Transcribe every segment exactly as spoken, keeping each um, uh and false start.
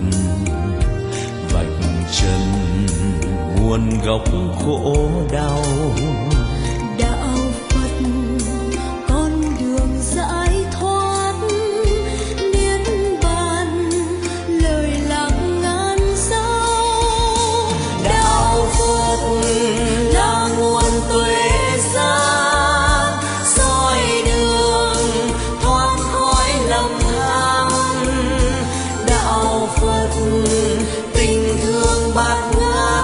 vạch chân nguồn gốc khổ đau. Đạo Phật con đường giải thoát, niết bàn lời lạc ngàn sao. Đạo Phật là nguồn tuệ giác, soi đường thoát khỏi lầm than. Đạo Phật tình thương bát ngát,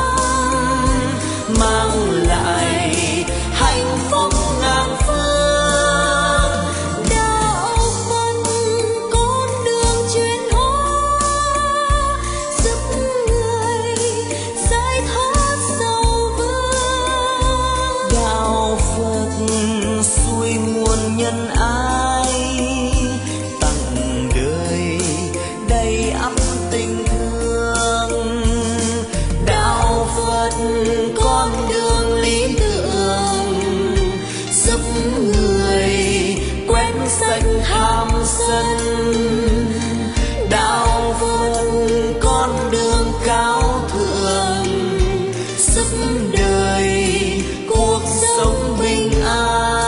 mang lại hạnh phúc ngàn phương. Đạo Phật con đường chuyển hóa, giúp người giải thoát sầu vương. Đạo Phật xuôi nguồn nhân ái, tặng đời đầy ắp tình thương. Đạo Phật con đường lý tưởng, giúp người quét sạch tham sân. Đạo Phật con đường cao thượng, giúp đời cuộc sống bình an.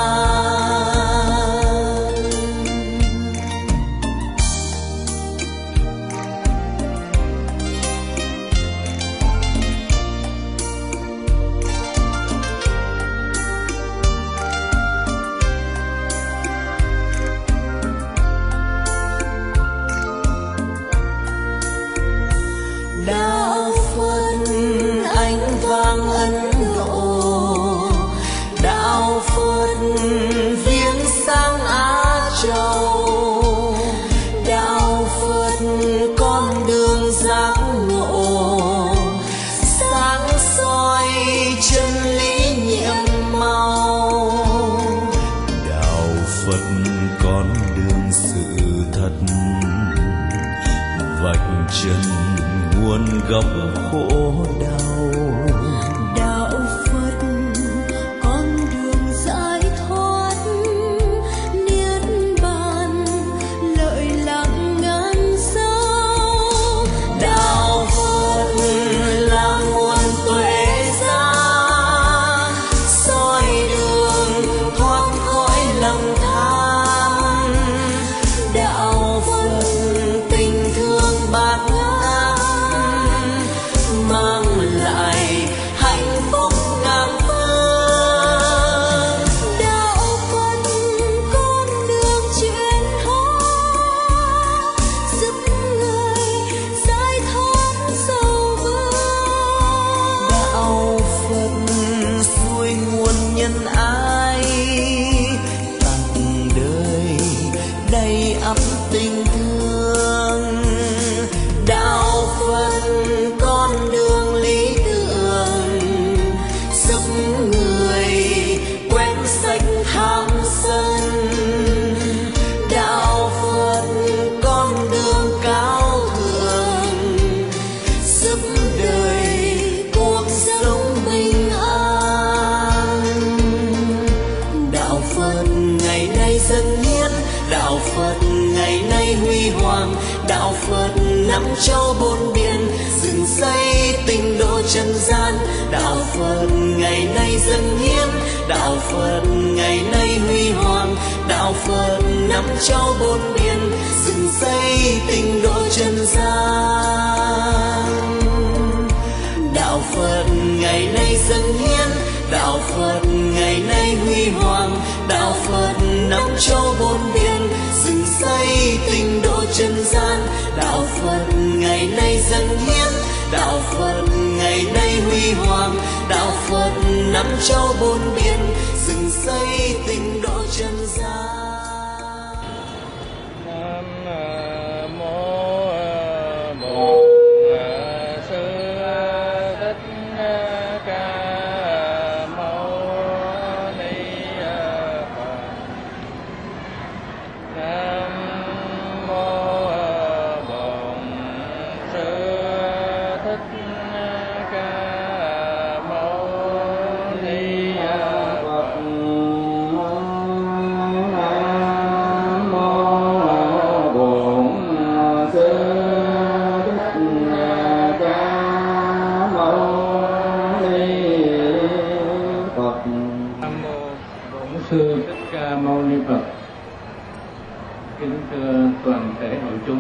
Đạo Phật ánh vàng Ấn Độ, đạo Phật viếng sáng Á Châu. Đạo Phật con đường giác ngộ, sáng soi chân lý nhiệm màu. Đạo Phật con đường sự thật, vạch chân nguồn gốc khổ đau. Đạo Phật con đường giải thoát, niết bàn lợi lạc ngàn sao. Đạo Phật là nguồn tuệ giác, soi đường thoát khỏi lầm than. Đạo Phật tình thương bát ngát, mang lại hạnh phúc ngàn phương. Đạo Phật con đường chuyển hóa, giúp người giải thoát sầu vương. Đạo Phật xuôi nguồn nhân ái, tặng đời đầy ắp tình thương. Đạo Phật con đường lý tưởng, giúp người quét sạch tham sân. Đạo Phật con đường cao thượng, giúp đời cuộc sống bình an. Đạo Phật ngày nay dâng hiến, đạo Phật ngày nay huy hoàng. Đạo Phật năm châu bốn biển, dựng xây tinh độ trần gian. Đạo Phật ngày nay dâng hiến, đạo Phật ngày nay huy hoàng. Đạo Phật năm châu bốn biển, dựng xây tinh độ trần gian. Đạo Phật ngày nay dâng hiến, đạo Phật ngày nay huy hoàng. Đạo Phật năm châu bốn biển, dựng xây tinh độ trần gian. Đạo Phật ngày nay dâng hiến, đạo Phật ngày nay huy hoàng. Đạo Phật năm châu bốn biển, dựng xây tinh độ trần gian. Nam mô Bổn Sư Thích Ca Mâu Ni Phật. Nam mô Bổn Sư Thích Ca Mâu Ni Phật. Nam mô Sư Thích Ca Mâu Ni Phật. Kính thưa toàn thể hội chúng,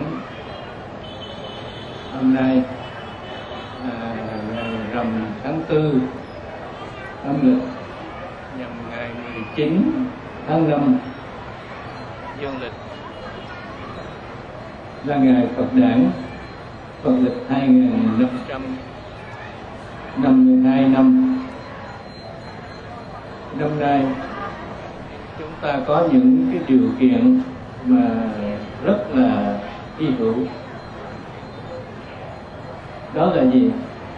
hôm nay là ngày rằm tháng tư âm lịch, nhằm ngày mười chín tháng năm dương lịch, là ngày Phật đản Phật lịch hai nghìn năm trăm năm mươi hai năm. Năm nay chúng ta có những cái điều kiện mà rất là hy hữu. Đó là gì?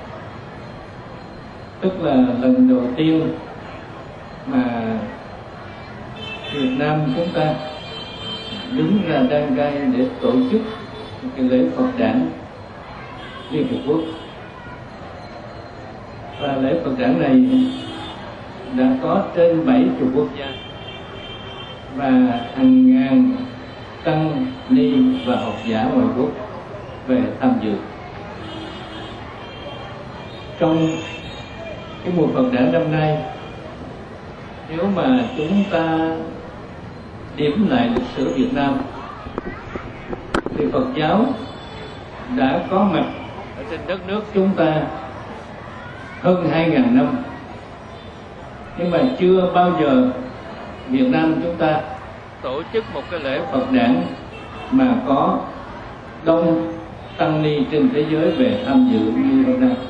Tức là lần đầu tiên mà Việt Nam chúng ta đứng ra đăng cai để tổ chức một cái lễ Phật đản Liên Hiệp Quốc. Và lễ Phật đản này đã có trên bảy mươi quốc gia và hàng ngàn tăng ni và học giả ngoại quốc về tham dự. Trong cái mùa Phật đản năm nay, nếu mà chúng ta điểm lại lịch sử Việt Nam, thì Phật giáo đã có mặt ở trên đất nước chúng ta hơn hai ngàn năm. Nhưng mà chưa bao giờ Việt Nam chúng ta tổ chức một cái lễ Phật đản mà có đông tăng ni trên thế giới về tham dự như hôm nay.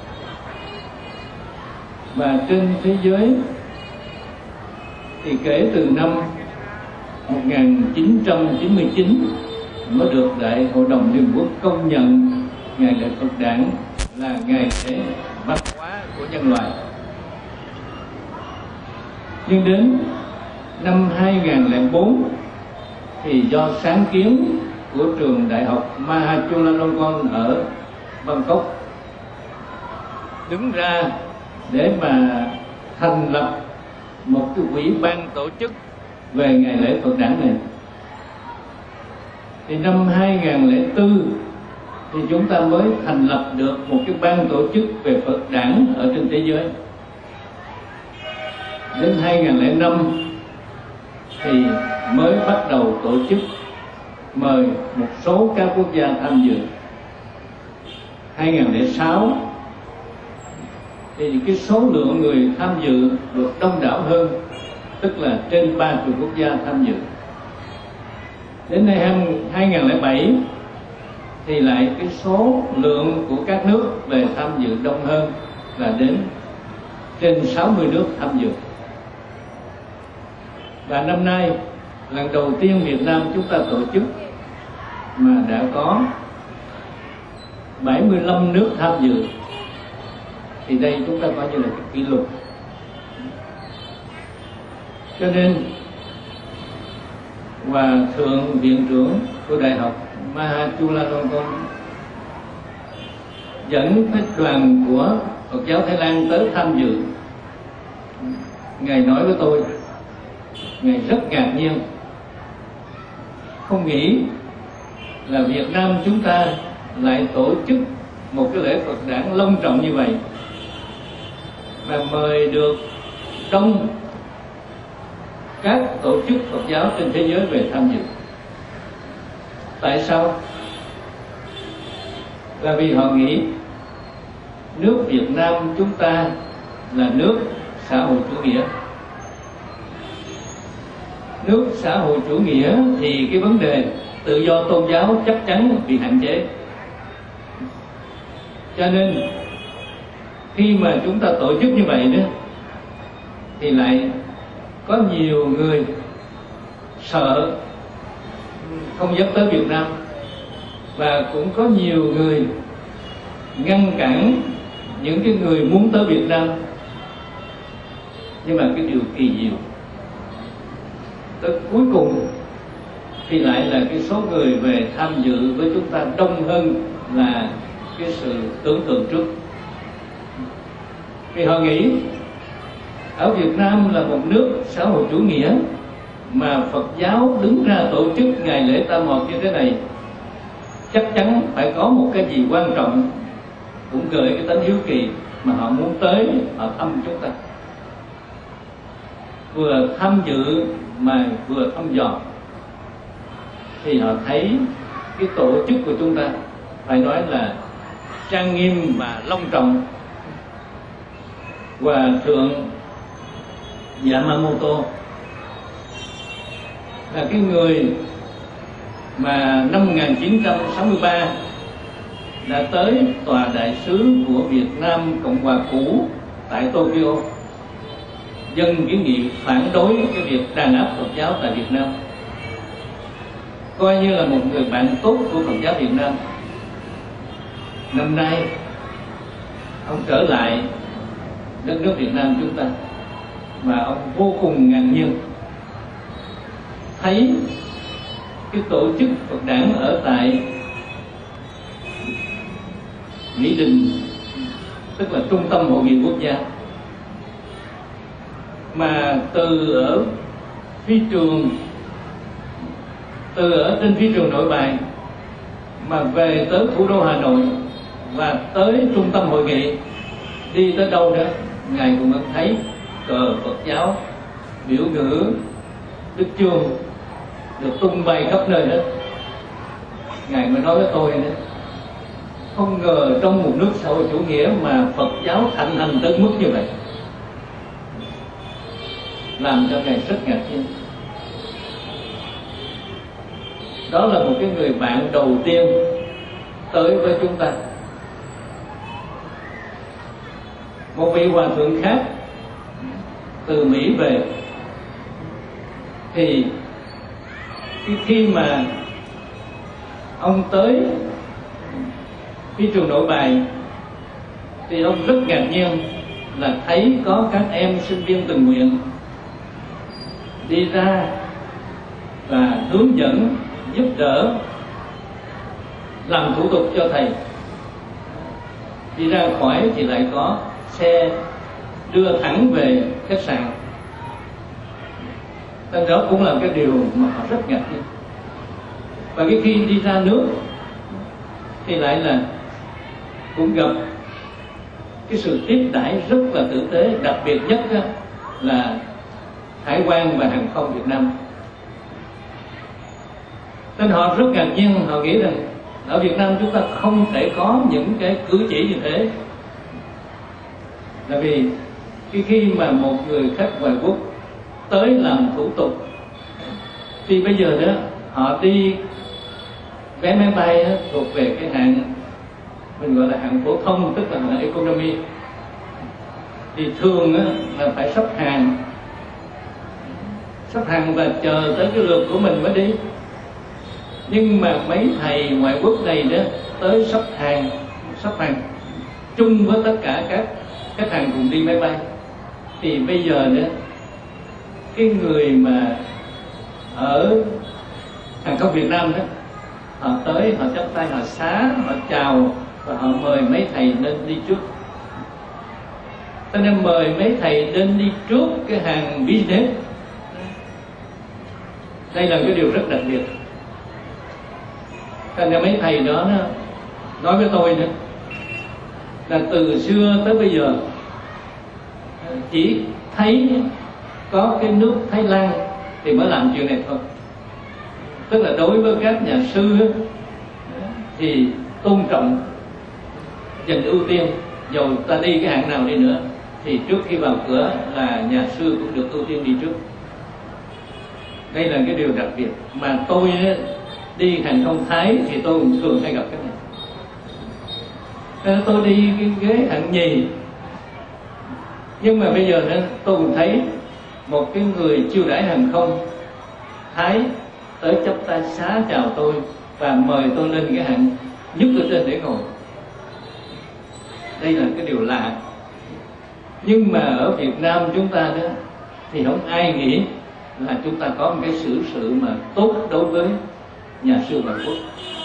Và trên thế giới thì kể từ năm một nghìn chín trăm chín mươi chín mới được Đại Hội đồng Liên Hợp Quốc công nhận ngày lễ Phật đản là ngày lễ văn hóa của nhân loại. Nhưng đến năm hai nghìn lẻ bốn thì do sáng kiến của trường Đại học Mahachulalongkorn ở Bangkok đứng ra để mà thành lập một cái ủy ban tổ chức về ngày lễ Phật đản này. Thì năm hai nghìn lẻ bốn thì chúng ta mới thành lập được một cái ban tổ chức về Phật đản ở trên thế giới. Đến hai nghìn lẻ năm thì mới bắt đầu tổ chức mời một số các quốc gia tham dự. hai nghìn lẻ sáu thì cái số lượng người tham dự được đông đảo hơn, tức là trên ba mươi quốc gia tham dự. Đến nay hai nghìn lẻ bảy thì lại cái số lượng của các nước về tham dự đông hơn, là đến trên sáu mươi nước tham dự. Và năm nay lần đầu tiên Việt Nam chúng ta tổ chức mà đã có bảy mươi lăm nước tham dự, thì đây chúng ta coi như là cái kỷ lục. Cho nên Hòa thượng viện trưởng của Đại học Mahachulalongkorn dẫn cái đoàn của Phật giáo Thái Lan tới tham dự. Ngài nói với tôi, Ngài rất ngạc nhiên, không nghĩ là Việt Nam chúng ta lại tổ chức một cái lễ Phật đản long trọng như vậy và mời được đông các tổ chức Phật giáo trên thế giới về tham dự. Tại sao? Là vì họ nghĩ nước Việt Nam chúng ta là nước xã hội chủ nghĩa. Nước xã hội chủ nghĩa thì cái vấn đề tự do tôn giáo chắc chắn bị hạn chế. Cho nên khi mà chúng ta tổ chức như vậy đó, thì lại có nhiều người sợ không dám tới Việt Nam, và cũng có nhiều người ngăn cản những cái người muốn tới Việt Nam. Nhưng mà cái điều kỳ diệu tới cuối cùng thì lại là cái số người về tham dự với chúng ta đông hơn là cái sự tưởng tượng trước. Vì họ nghĩ ở Việt Nam là một nước xã hội chủ nghĩa mà Phật giáo đứng ra tổ chức ngày lễ Tam Hợp như thế này, chắc chắn phải có một cái gì quan trọng, cũng gợi cái tính hiếu kỳ mà họ muốn tới, họ thăm chúng ta. vừa tham dự mà vừa thăm dò, thì họ thấy cái tổ chức của chúng ta phải nói là trang nghiêm và long trọng. Hòa thượng Yamamoto là cái người mà năm một nghìn chín trăm sáu mươi ba đã tới tòa đại sứ của Việt Nam Cộng hòa cũ tại Tokyo, dân kiến nghị phản đối cái việc đàn áp Phật giáo tại Việt Nam, coi như là một người bạn tốt của Phật giáo Việt Nam. Năm nay ông trở lại đất nước Việt Nam chúng ta và ông vô cùng ngạc nhiên thấy cái tổ chức Phật đản ở tại Mỹ Đình, tức là trung tâm hội nghị quốc gia, mà từ ở phi trường từ ở trên phi trường Nội Bài mà về tới thủ đô Hà Nội và tới trung tâm hội nghị, đi tới đâu đó ngài cũng thấy cờ Phật giáo, biểu ngữ Đức Chuông được tung bay khắp nơi hết. Ngài mới nói với tôi nữa, không ngờ trong một nước xã hội chủ nghĩa mà Phật giáo thịnh hành tới mức như vậy, làm cho ngài rất ngạc nhiên. Đó là một cái người bạn đầu tiên tới với chúng ta. Một vị hòa thượng khác từ Mỹ về, thì khi mà ông tới phi trường Nội Bài thì ông rất ngạc nhiên là thấy có các em sinh viên tình nguyện đi ra và hướng dẫn, giúp đỡ, làm thủ tục cho thầy. Đi ra khỏi thì lại có xe đưa thẳng về khách sạn. Nên đó cũng là cái điều mà họ rất ngạc nhiên. Và cái khi đi ra nước thì lại là cũng gặp cái sự tiếp đãi rất là tử tế. Đặc biệt nhất là Hải quan và Hàng không Việt Nam. Nên họ rất ngạc nhiên, họ nghĩ rằng ở Việt Nam chúng ta không thể có những cái cử chỉ như thế. Tại vì khi khi mà một người khách ngoại quốc tới làm thủ tục thì bây giờ đó họ đi vé máy bay đó, thuộc về cái hạng mình gọi là hạng phổ thông, tức là hạng economy, thì thường đó, là phải sắp hàng sắp hàng và chờ tới cái lượt của mình mới đi. Nhưng mà mấy thầy ngoại quốc này đó tới sắp hàng sắp hàng chung với tất cả các khách hàng cùng đi máy bay. Thì bây giờ đó cái người mà ở hàng không Việt Nam đó, họ tới, họ chắp tay, họ xá, họ chào và họ mời mấy thầy lên đi trước. Cho nên mời mấy thầy lên đi trước cái hàng business. Đây là cái điều rất đặc biệt. Cho nên mấy thầy đó nó nói với tôi nữa là từ xưa tới bây giờ chỉ thấy có cái nước Thái Lan thì mới làm chuyện này thôi. Tức là đối với các nhà sư thì tôn trọng, dành ưu tiên, dù ta đi cái hạng nào đi nữa thì trước khi vào cửa là nhà sư cũng được ưu tiên đi trước. Đây là cái điều đặc biệt mà tôi đi hàng không Thái thì tôi cũng thường hay gặp cái này. Nên tôi đi cái ghế hạng nhì, nhưng mà bây giờ tôi cũng thấy một cái người chiêu đãi hàng không Thái tới chắp tay xá chào tôi và mời tôi lên cái hạng nhất ở trên để ngồi. Đây là cái điều lạ. Nhưng mà ở Việt Nam chúng ta đó thì không ai nghĩ là chúng ta có một cái xử sự mà tốt đối với nhà sư ngoại quốc.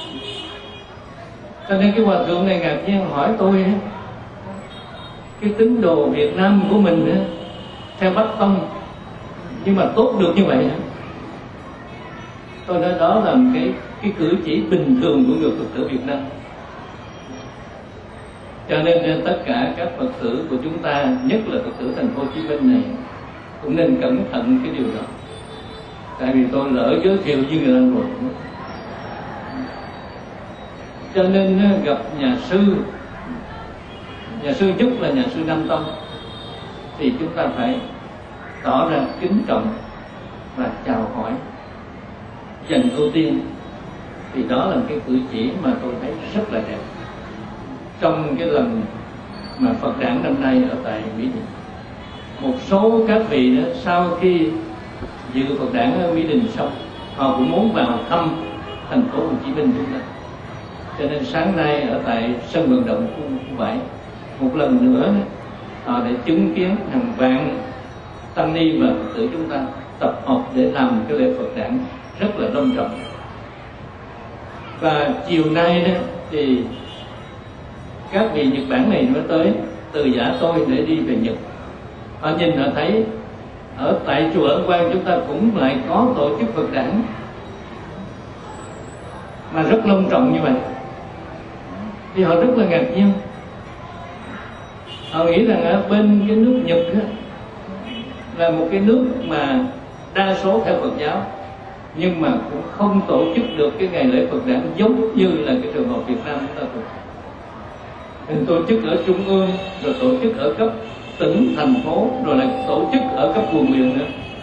Cho nên cái hòa thượng này ngạc nhiên hỏi tôi cái tín đồ Việt Nam của mình theo Bắc Tông nhưng mà tốt được như vậy. Tôi nói đó là một cái, cái cử chỉ bình thường của người Phật tử Việt Nam. Cho nên tất cả các Phật tử của chúng ta, nhất là Phật tử thành phố Hồ Chí Minh này, cũng nên cẩn thận cái điều đó. Tại vì tôi lỡ giới thiệu với người ta rồi. Cho nên gặp nhà sư, nhà sư nhất là nhà sư Nam Tông, thì chúng ta phải tỏ ra kính trọng và chào hỏi, dành ưu tiên. Thì đó là cái cử chỉ mà tôi thấy rất là đẹp trong cái lần mà Phật đản năm nay ở tại Mỹ Đình. Một số các vị đó, sau khi dự Phật đản ở Mỹ Đình xong, họ cũng muốn vào thăm thành phố Hồ Chí Minh chúng ta. Cho nên sáng nay ở tại sân vận động khu bảy, một lần nữa họ để chứng kiến hàng vạn tăng ni và Phật tử chúng ta tập hợp để làm cái lễ Phật đản rất là long trọng. Và chiều nay đó thì các vị Nhật Bản này mới tới từ giả tôi để đi về Nhật. Họ nhìn họ thấy ở tại chùa Ấn Quang chúng ta cũng lại có tổ chức Phật đản mà rất long trọng như vậy, thì họ rất là ngạc nhiên. Họ nghĩ rằng ở bên cái nước Nhật đó, là một cái nước mà đa số theo Phật giáo, nhưng mà cũng không tổ chức được cái ngày lễ Phật đản giống như là cái trường hợp Việt Nam chúng ta tổ chức. Mình tổ chức ở trung ương, rồi tổ chức ở cấp tỉnh, thành phố, rồi lại tổ chức ở cấp quận huyện nữa.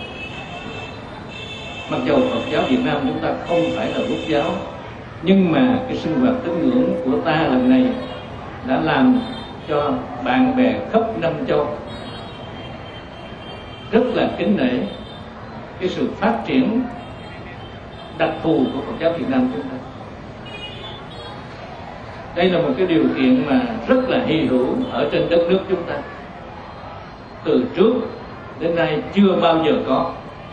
Mặc dù Phật giáo Việt Nam chúng ta không phải là quốc giáo, nhưng mà cái sinh hoạt tín ngưỡng của ta lần này đã làm cho bạn bè khắp năm châu rất là kính nể cái sự phát triển đặc thù của Phật giáo Việt Nam chúng ta. Đây là một cái điều kiện mà rất là hy hữu ở trên đất nước chúng ta. Từ trước đến nay chưa bao giờ có.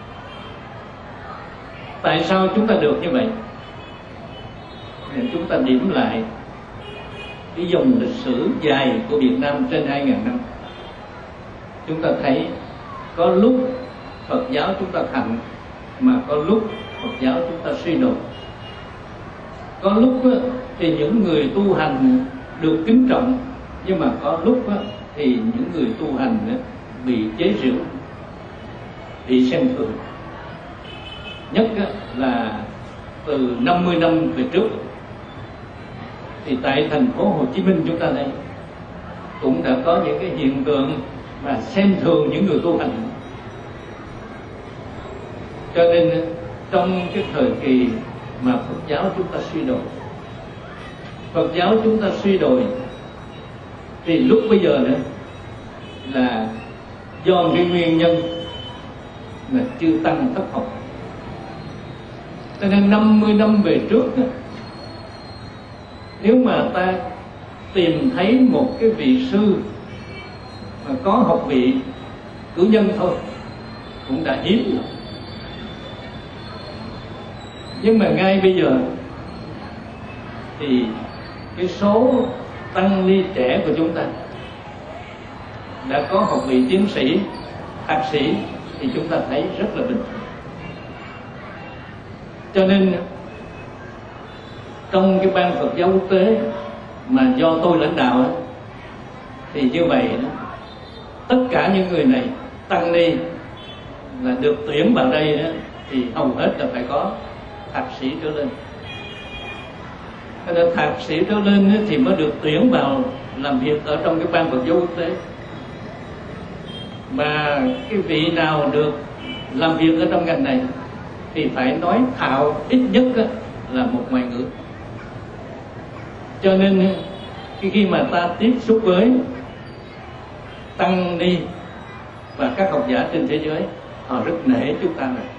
Tại sao chúng ta được như vậy? Nên chúng ta điểm lại cái dòng lịch sử dài của Việt Nam trên hai nghìn năm. Chúng ta thấy có lúc Phật giáo chúng ta thịnh, mà có lúc Phật giáo chúng ta suy đồi. Có lúc thì những người tu hành được kính trọng, nhưng mà có lúc thì những người tu hành bị chế giễu, bị xem thường. Nhất là từ năm mươi năm về trước, thì tại thành phố Hồ Chí Minh chúng ta đây cũng đã có những cái hiện tượng mà xem thường những người tu hành. Cho nên trong cái thời kỳ mà Phật giáo chúng ta suy đồi, Phật giáo chúng ta suy đồi, thì lúc bây giờ nữa là do cái nguyên nhân là chư tăng thất học. Cho nên năm mươi năm về trước đó, nếu mà ta tìm thấy một cái vị sư mà có học vị cử nhân thôi cũng đã hiếm rồi. Nhưng mà ngay bây giờ thì cái số tăng ni trẻ của chúng ta đã có học vị tiến sĩ, thạc sĩ, thì chúng ta thấy rất là bình thường. Cho nên trong cái ban Phật giáo quốc tế mà do tôi lãnh đạo thì như vậy đó, tất cả những người này tăng ni là được tuyển vào đây đó, thì hầu hết là phải có thạc sĩ trở lên. Nên thạc sĩ trở lên thì mới được tuyển vào làm việc ở trong cái ban Phật giáo quốc tế. Mà cái vị nào được làm việc ở trong ngành này thì phải nói thạo ít nhất là một ngoại ngữ. Cho nên khi mà ta tiếp xúc với tăng ni và các học giả trên thế giới, họ rất nể chúng ta này.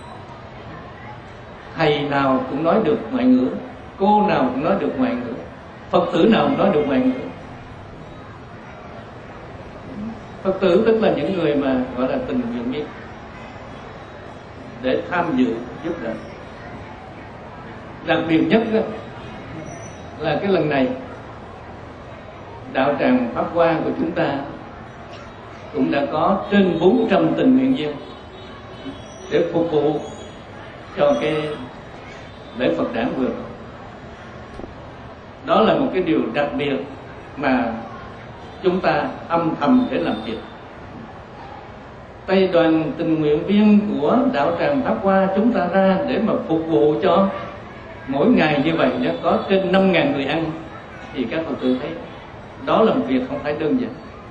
Thầy nào cũng nói được ngoại ngữ, cô nào cũng nói được ngoại ngữ, Phật tử nào cũng nói được ngoại ngữ. Phật tử tức là những người mà gọi là tình nguyện viên để tham dự giúp đỡ. Đặc biệt nhất là cái lần này đạo tràng Pháp Hoa của chúng ta cũng đã có trên bốn trăm tình nguyện viên để phục vụ cho cái lễ Phật đản vừa. Đó là một cái điều đặc biệt mà chúng ta âm thầm để làm việc. Tây đoàn tình nguyện viên của đạo tràng Pháp Hoa chúng ta ra để mà phục vụ cho mỗi ngày như vậy nó có trên năm ngàn người ăn, thì các Phật tử thấy đó là một việc không phải đơn giản.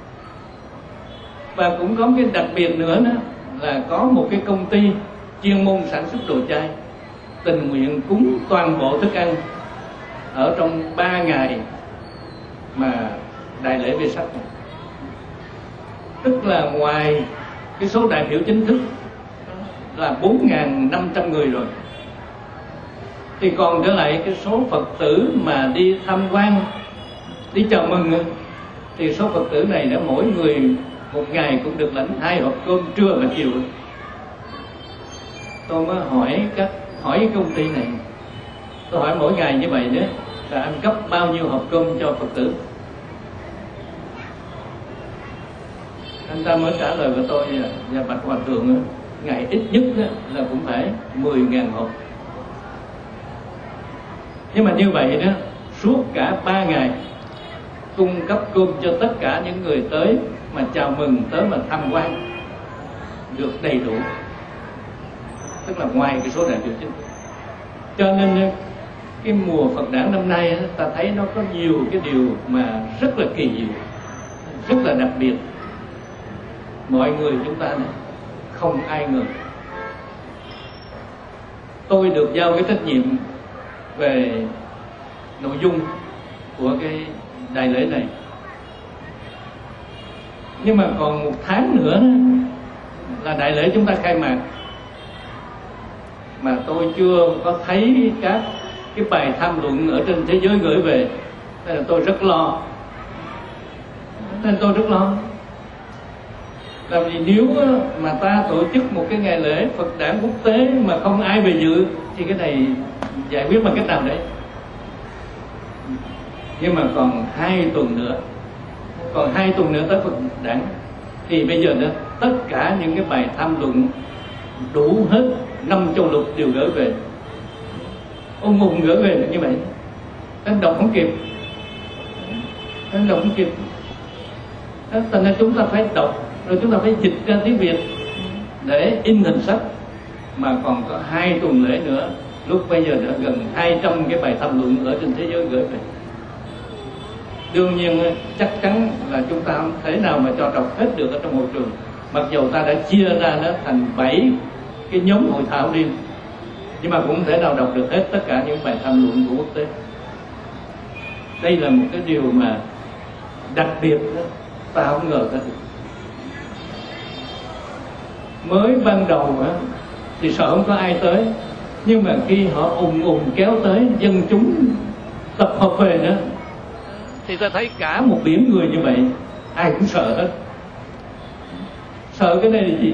Và cũng có cái đặc biệt nữa đó là có một cái công ty chuyên môn sản xuất đồ chay tình nguyện cúng toàn bộ thức ăn ở trong ba ngày mà đại lễ Vesak này. Tức là ngoài cái số đại biểu chính thức là bốn nghìn năm trăm người rồi, thì còn trở lại cái số Phật tử mà đi tham quan, đi chào mừng, thì số Phật tử này đã mỗi người một ngày cũng được lãnh hai hộp cơm trưa và chiều. Tôi mới hỏi các hỏi cái công ty này, tôi hỏi mỗi ngày như vậy đó là anh cấp bao nhiêu hộp cơm cho Phật tử? Anh ta mới trả lời với tôi là dạ bạch hòa thượng, ngày ít nhất là cũng phải mười ngàn hộp. Nhưng mà như vậy đó, suốt cả ba ngày cung cấp cơm cho tất cả những người tới mà chào mừng, tới mà tham quan được đầy đủ, tức là ngoài cái số đại biểu chính thức. Cho nên cái mùa Phật đản năm nay ta thấy nó có nhiều cái điều mà rất là kỳ diệu, rất là đặc biệt. Mọi người chúng ta này không ai ngờ tôi được giao cái trách nhiệm về nội dung của cái đại lễ này. Nhưng mà còn một tháng nữa là đại lễ chúng ta khai mạc, mà tôi chưa có thấy các cái bài tham luận ở trên thế giới gửi về, nên là tôi rất lo. Nên tôi rất lo. Là vì nếu mà ta tổ chức một cái ngày lễ Phật đản quốc tế mà không ai về dự thì cái này giải quyết bằng cách nào đấy? Nhưng mà còn hai tuần nữa, còn hai tuần nữa tới Phật đản, thì bây giờ đó tất cả những cái bài tham luận đủ hết năm châu lục đều gửi về, ung ung gửi về như vậy, anh đọc không kịp, anh đọc không kịp. Thành ra chúng ta phải đọc, rồi chúng ta phải dịch ra tiếng Việt để in thành sách. Mà còn có hai tuần lễ nữa, lúc bây giờ đã gần hai trăm cái bài tham luận ở trên thế giới gửi về. Đương nhiên chắc chắn là chúng ta không thể nào mà cho đọc hết được ở trong hội trường, mặc dù ta đã chia ra nó thành bảy cái nhóm hội thảo riêng, nhưng mà cũng không thể nào đọc được hết tất cả những bài tham luận của quốc tế. Đây là một cái điều mà đặc biệt đó, ta không ngờ ra được. Mới ban đầu á, thì sợ không có ai tới, nhưng mà khi họ ùn ùn kéo tới, dân chúng tập hợp về nữa, thì ta thấy cả một biển người như vậy, ai cũng sợ hết. Sợ cái này là gì?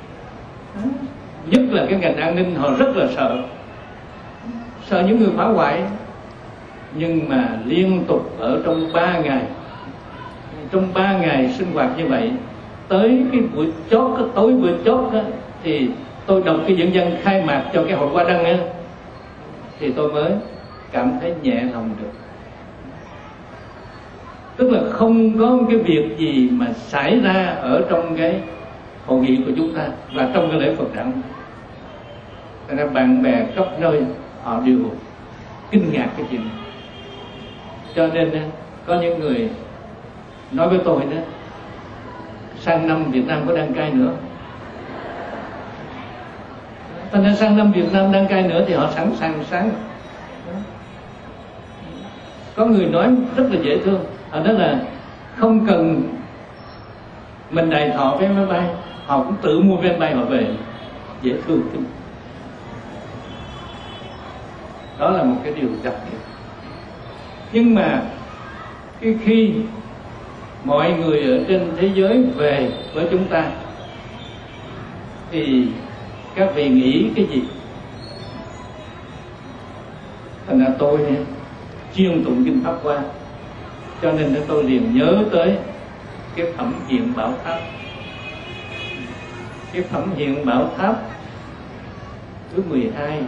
Nhất là cái ngành an ninh họ rất là sợ, sợ những người phá hoại. Nhưng mà liên tục ở trong ba ngày, trong ba ngày sinh hoạt như vậy, tới cái buổi chót, cái tối buổi chót đó, thì tôi đọc cái dẫn văn khai mạc cho cái hội Hoa Đăng á, thì tôi mới cảm thấy nhẹ lòng được. Tức là không có cái việc gì mà xảy ra ở trong cái hội nghị của chúng ta và trong cái lễ Phật đản. Thành ra bạn bè khắp nơi họ đều kinh ngạc cái chuyện này. Cho nên có những người nói với tôi đó, sang năm Việt Nam có đăng cai nữa. Thành ra sang năm Việt Nam đăng cai nữa thì họ sẵn sàng sáng. Có người nói rất là dễ thương, họ nói là không cần mình đài thọ vé máy bay, họ cũng tự mua vé máy bay họ về. Dễ thương. Đó là một cái điều đặc biệt. Nhưng mà cái khi mọi người ở trên thế giới về với chúng ta thì các vị nghĩ cái gì? Thành ra tôi chuyên tụng kinh Pháp Hoa, cho nên tôi liền nhớ tới cái phẩm hiện bảo tháp. Cái phẩm hiện bảo tháp thứ mười hai.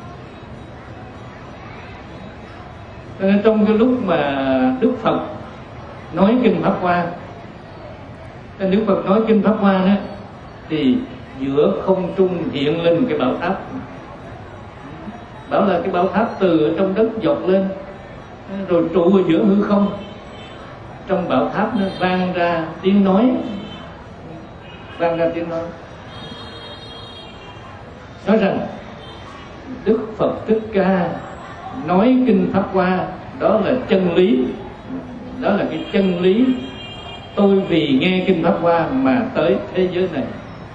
Cho nên trong cái lúc mà Đức Phật nói kinh Pháp Hoa, Đức Phật nói kinh Pháp Hoa đó, thì giữa không trung hiện lên cái bảo tháp. Bảo là cái bảo tháp từ ở trong đất dột lên, rồi trụ ở giữa hư không. Trong bảo tháp nó vang ra tiếng nói, vang ra tiếng nói nói rằng Đức Phật Thích Ca nói kinh Pháp Hoa, đó là chân lý, đó là cái chân lý. Tôi vì nghe kinh Pháp Hoa mà tới thế giới này.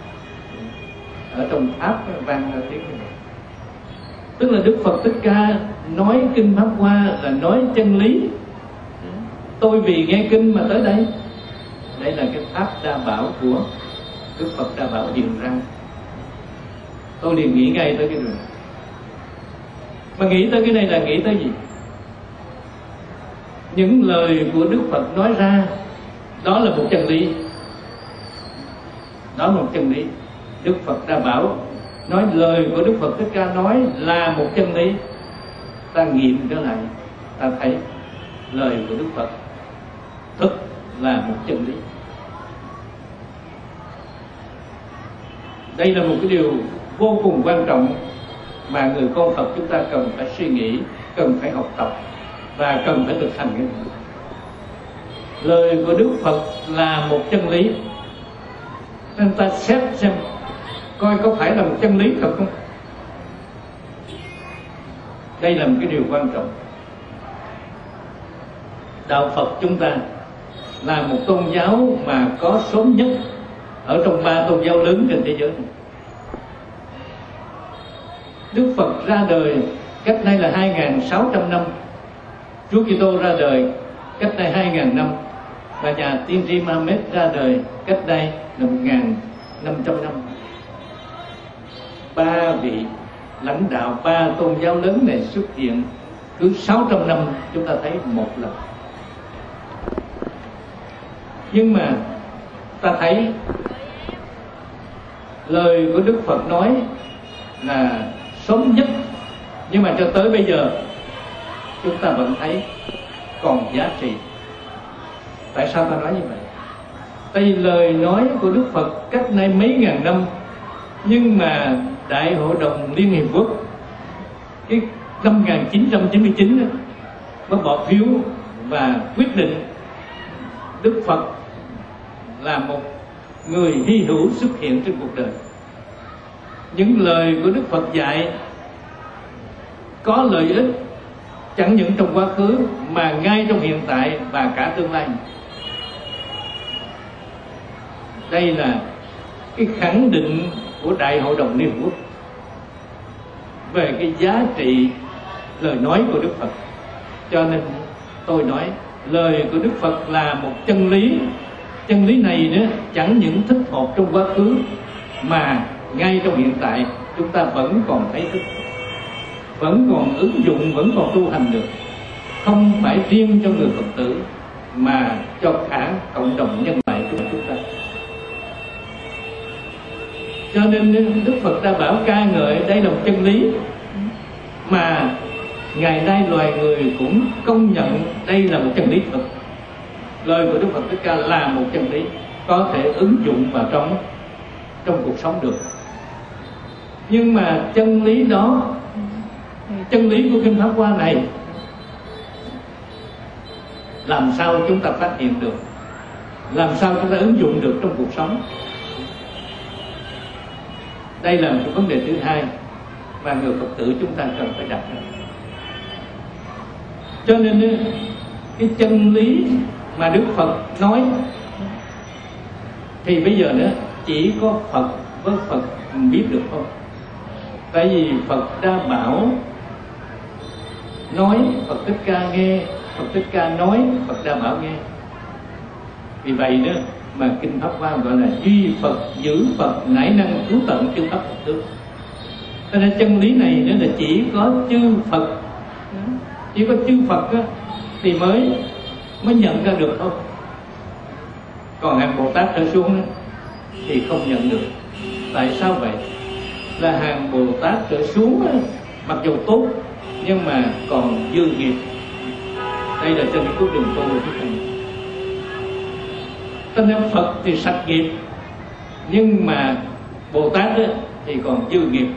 Ở trong tháp vang ra tiếng này, tức là Đức Phật Thích Ca nói kinh Pháp Hoa là nói chân lý. Tôi vì nghe kinh mà tới đây. Đây là cái tháp đa bảo của Đức Phật Đa Bảo hiện ra. Tôi liền nghĩ ngay tới cái điều này. Mà nghĩ tới cái này là nghĩ tới gì? Những lời của Đức Phật nói ra, đó là một chân lý. Đó là một chân lý. Đức Phật Đa Bảo nói lời của Đức Phật Thích Ca nói là một chân lý. Ta nghiệm trở lại, ta thấy lời của Đức Phật thực là một chân lý. Đây là một cái điều vô cùng quan trọng mà người con Phật chúng ta cần phải suy nghĩ, cần phải học tập và cần phải thực hành. Cái lời của Đức Phật là một chân lý, nên ta xét xem coi có phải là một chân lý thật không. Đây là một cái điều quan trọng. Đạo Phật chúng ta là một tôn giáo mà có số nhất ở trong ba tôn giáo lớn trên thế giới này. Đức Phật ra đời cách đây là hai nghìn sáu trăm năm, Chúa Kitô ra đời cách đây hai nghìn năm, và nhà tiên tri Mahomet ra đời cách đây là một nghìn năm trăm năm. Ba vị lãnh đạo ba tôn giáo lớn này xuất hiện cứ sáu trăm năm, chúng ta thấy một lần. Nhưng mà ta thấy lời của Đức Phật nói là sống nhất, nhưng mà cho tới bây giờ chúng ta vẫn thấy còn giá trị. Tại sao ta nói như vậy? Tại vì lời nói của Đức Phật cách nay mấy ngàn năm, nhưng mà Đại hội đồng Liên Hiệp Quốc cái năm một nghìn chín trăm chín mươi chín đó, mới bỏ phiếu và quyết định Đức Phật là một người hy hữu xuất hiện trên cuộc đời. Những lời của Đức Phật dạy có lợi ích chẳng những trong quá khứ mà ngay trong hiện tại và cả tương lai. Đây là cái khẳng định của Đại hội đồng Liên Hợp Quốc về cái giá trị lời nói của Đức Phật. Cho nên tôi nói lời của Đức Phật là một chân lý. Chân lý này nữa chẳng những thích hợp trong quá khứ mà ngay trong hiện tại chúng ta vẫn còn thấy thích, vẫn còn ứng dụng, vẫn còn tu hành được. Không phải riêng cho người Phật tử mà cho cả cộng đồng nhân loại của chúng ta. Cho nên Đức Phật đã bảo ca ngợi đây là một chân lý mà ngày nay loài người cũng công nhận đây là một chân lý thật. Lời của Đức Phật Thích Ca là một chân lý có thể ứng dụng vào trong trong cuộc sống được. Nhưng mà chân lý đó, chân lý của kinh Pháp Hoa này, làm sao chúng ta phát hiện được, làm sao chúng ta ứng dụng được trong cuộc sống? Đây là một cái vấn đề thứ hai mà người Phật tử chúng ta cần phải đặt ra. Cho nên cái chân lý mà Đức Phật nói thì bây giờ nữa chỉ có Phật với Phật biết được không? Tại vì Phật Đa Bảo nói, Phật Thích Ca nghe, Phật Thích Ca nói, Phật Đa Bảo nghe. Vì vậy đó mà kinh Pháp Hoa gọi là duy Phật giữ Phật nải năng cứu tận chư Pháp Phật tướng. Cho nên chân lý này nữa là chỉ có chư Phật, chỉ có chư Phật đó, thì mới mới nhận ra được thôi. Còn hàng Bồ Tát trở xuống đó, thì không nhận được. Tại sao vậy? Là hàng Bồ Tát trở xuống đó, mặc dù tốt nhưng mà còn dư nghiệp. Đây là trên cái đường tu của chúng ta. Cho nên Phật thì sạch nghiệp, Nhưng mà Bồ Tát đó, thì còn dư nghiệp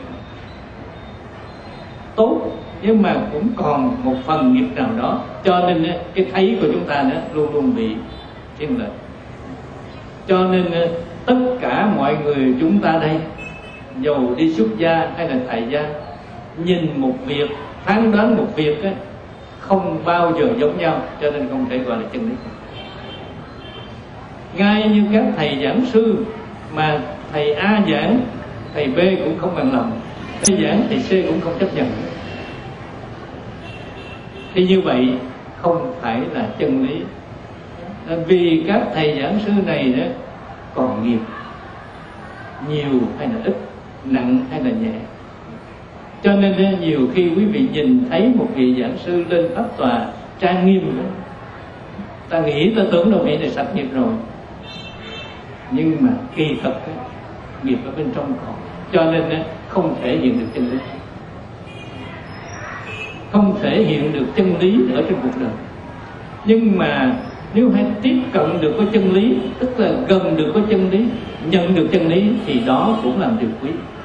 tốt, nhưng mà cũng còn một phần nghiệp nào đó, cho nên đó, cái thấy của chúng ta đó luôn luôn bị thiên lệch. Cho nên tất cả mọi người chúng ta đây, dầu đi xuất gia hay là tại gia, nhìn một việc, phán đoán một việc ấy, không bao giờ giống nhau, cho nên không thể gọi là chân lý. Ngay như các thầy giảng sư mà thầy A giảng, thầy B cũng không bằng lòng, thầy giảng thầy C cũng không chấp nhận, thì như vậy không phải là chân lý. Vì các thầy giảng sư này đó còn nghiệp nhiều hay là ít, nặng hay là nhẹ, cho nên nhiều khi quý vị nhìn thấy một vị giảng sư lên pháp tòa trang nghiêm đó, ta nghĩ ta tưởng đâu vị này sạch nghiệp rồi, nhưng mà kỳ thật đó, nghiệp ở bên trong còn, cho nên đó, không thể hiện được chân lý, không thể hiện được chân lý ở trên cuộc đời. Nhưng mà nếu hãy tiếp cận được với chân lý, tức là gần được với chân lý, nhận được chân lý, thì đó cũng là điều quý.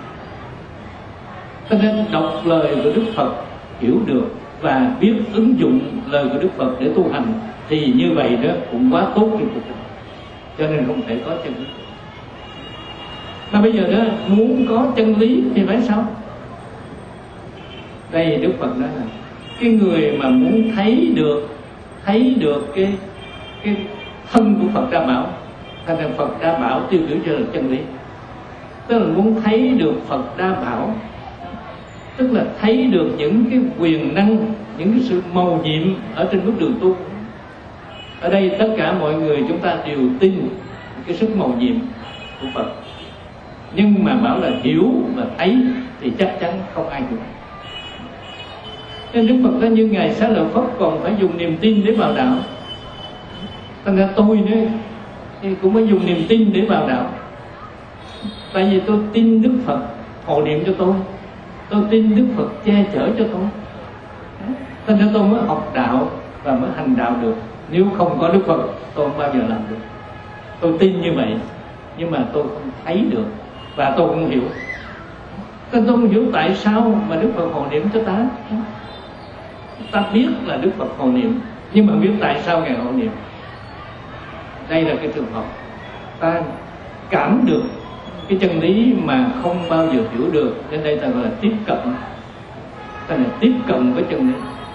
Cho nên đọc lời của Đức Phật, hiểu được và biết ứng dụng lời của Đức Phật để tu hành, thì như vậy đó cũng quá tốt trong cuộc đời, cho nên không thể có chân lý. Mà bây giờ đó muốn có chân lý thì phải sao? Đây Đức Phật nói là cái người mà muốn thấy được thấy được cái cái thân của Phật Đa Bảo, thành ra Phật Đa Bảo tiêu biểu cho là chân lý. Tức là muốn thấy được Phật Đa Bảo, tức là thấy được những cái quyền năng, những cái sự mầu nhiệm ở trên bước đường tu. Ở đây tất cả mọi người chúng ta đều tin cái sức mầu nhiệm của Phật, nhưng mà bảo là hiểu và thấy thì chắc chắn không ai được. Nên Đức Phật nói như Ngài Xá Lợi Phất còn phải dùng niềm tin để vào đạo. Thành ra tôi nữa thì cũng phải dùng niềm tin để vào đạo. Tại vì tôi tin Đức Phật hộ niệm cho tôi, tôi tin Đức Phật che chở cho tôi, thành ra tôi mới học đạo và mới hành đạo được. Nếu không có Đức Phật tôi không bao giờ làm được. Tôi tin như vậy, nhưng mà tôi không thấy được và tôi không hiểu. Tôi không hiểu tại sao mà Đức Phật hộ niệm cho ta. Ta biết là Đức Phật hộ niệm, nhưng mà biết tại sao Ngài hộ niệm. Đây là cái trường hợp ta cảm được cái chân lý mà không bao giờ hiểu được, nên đây ta gọi là tiếp cận. Ta là tiếp cận với chân lý.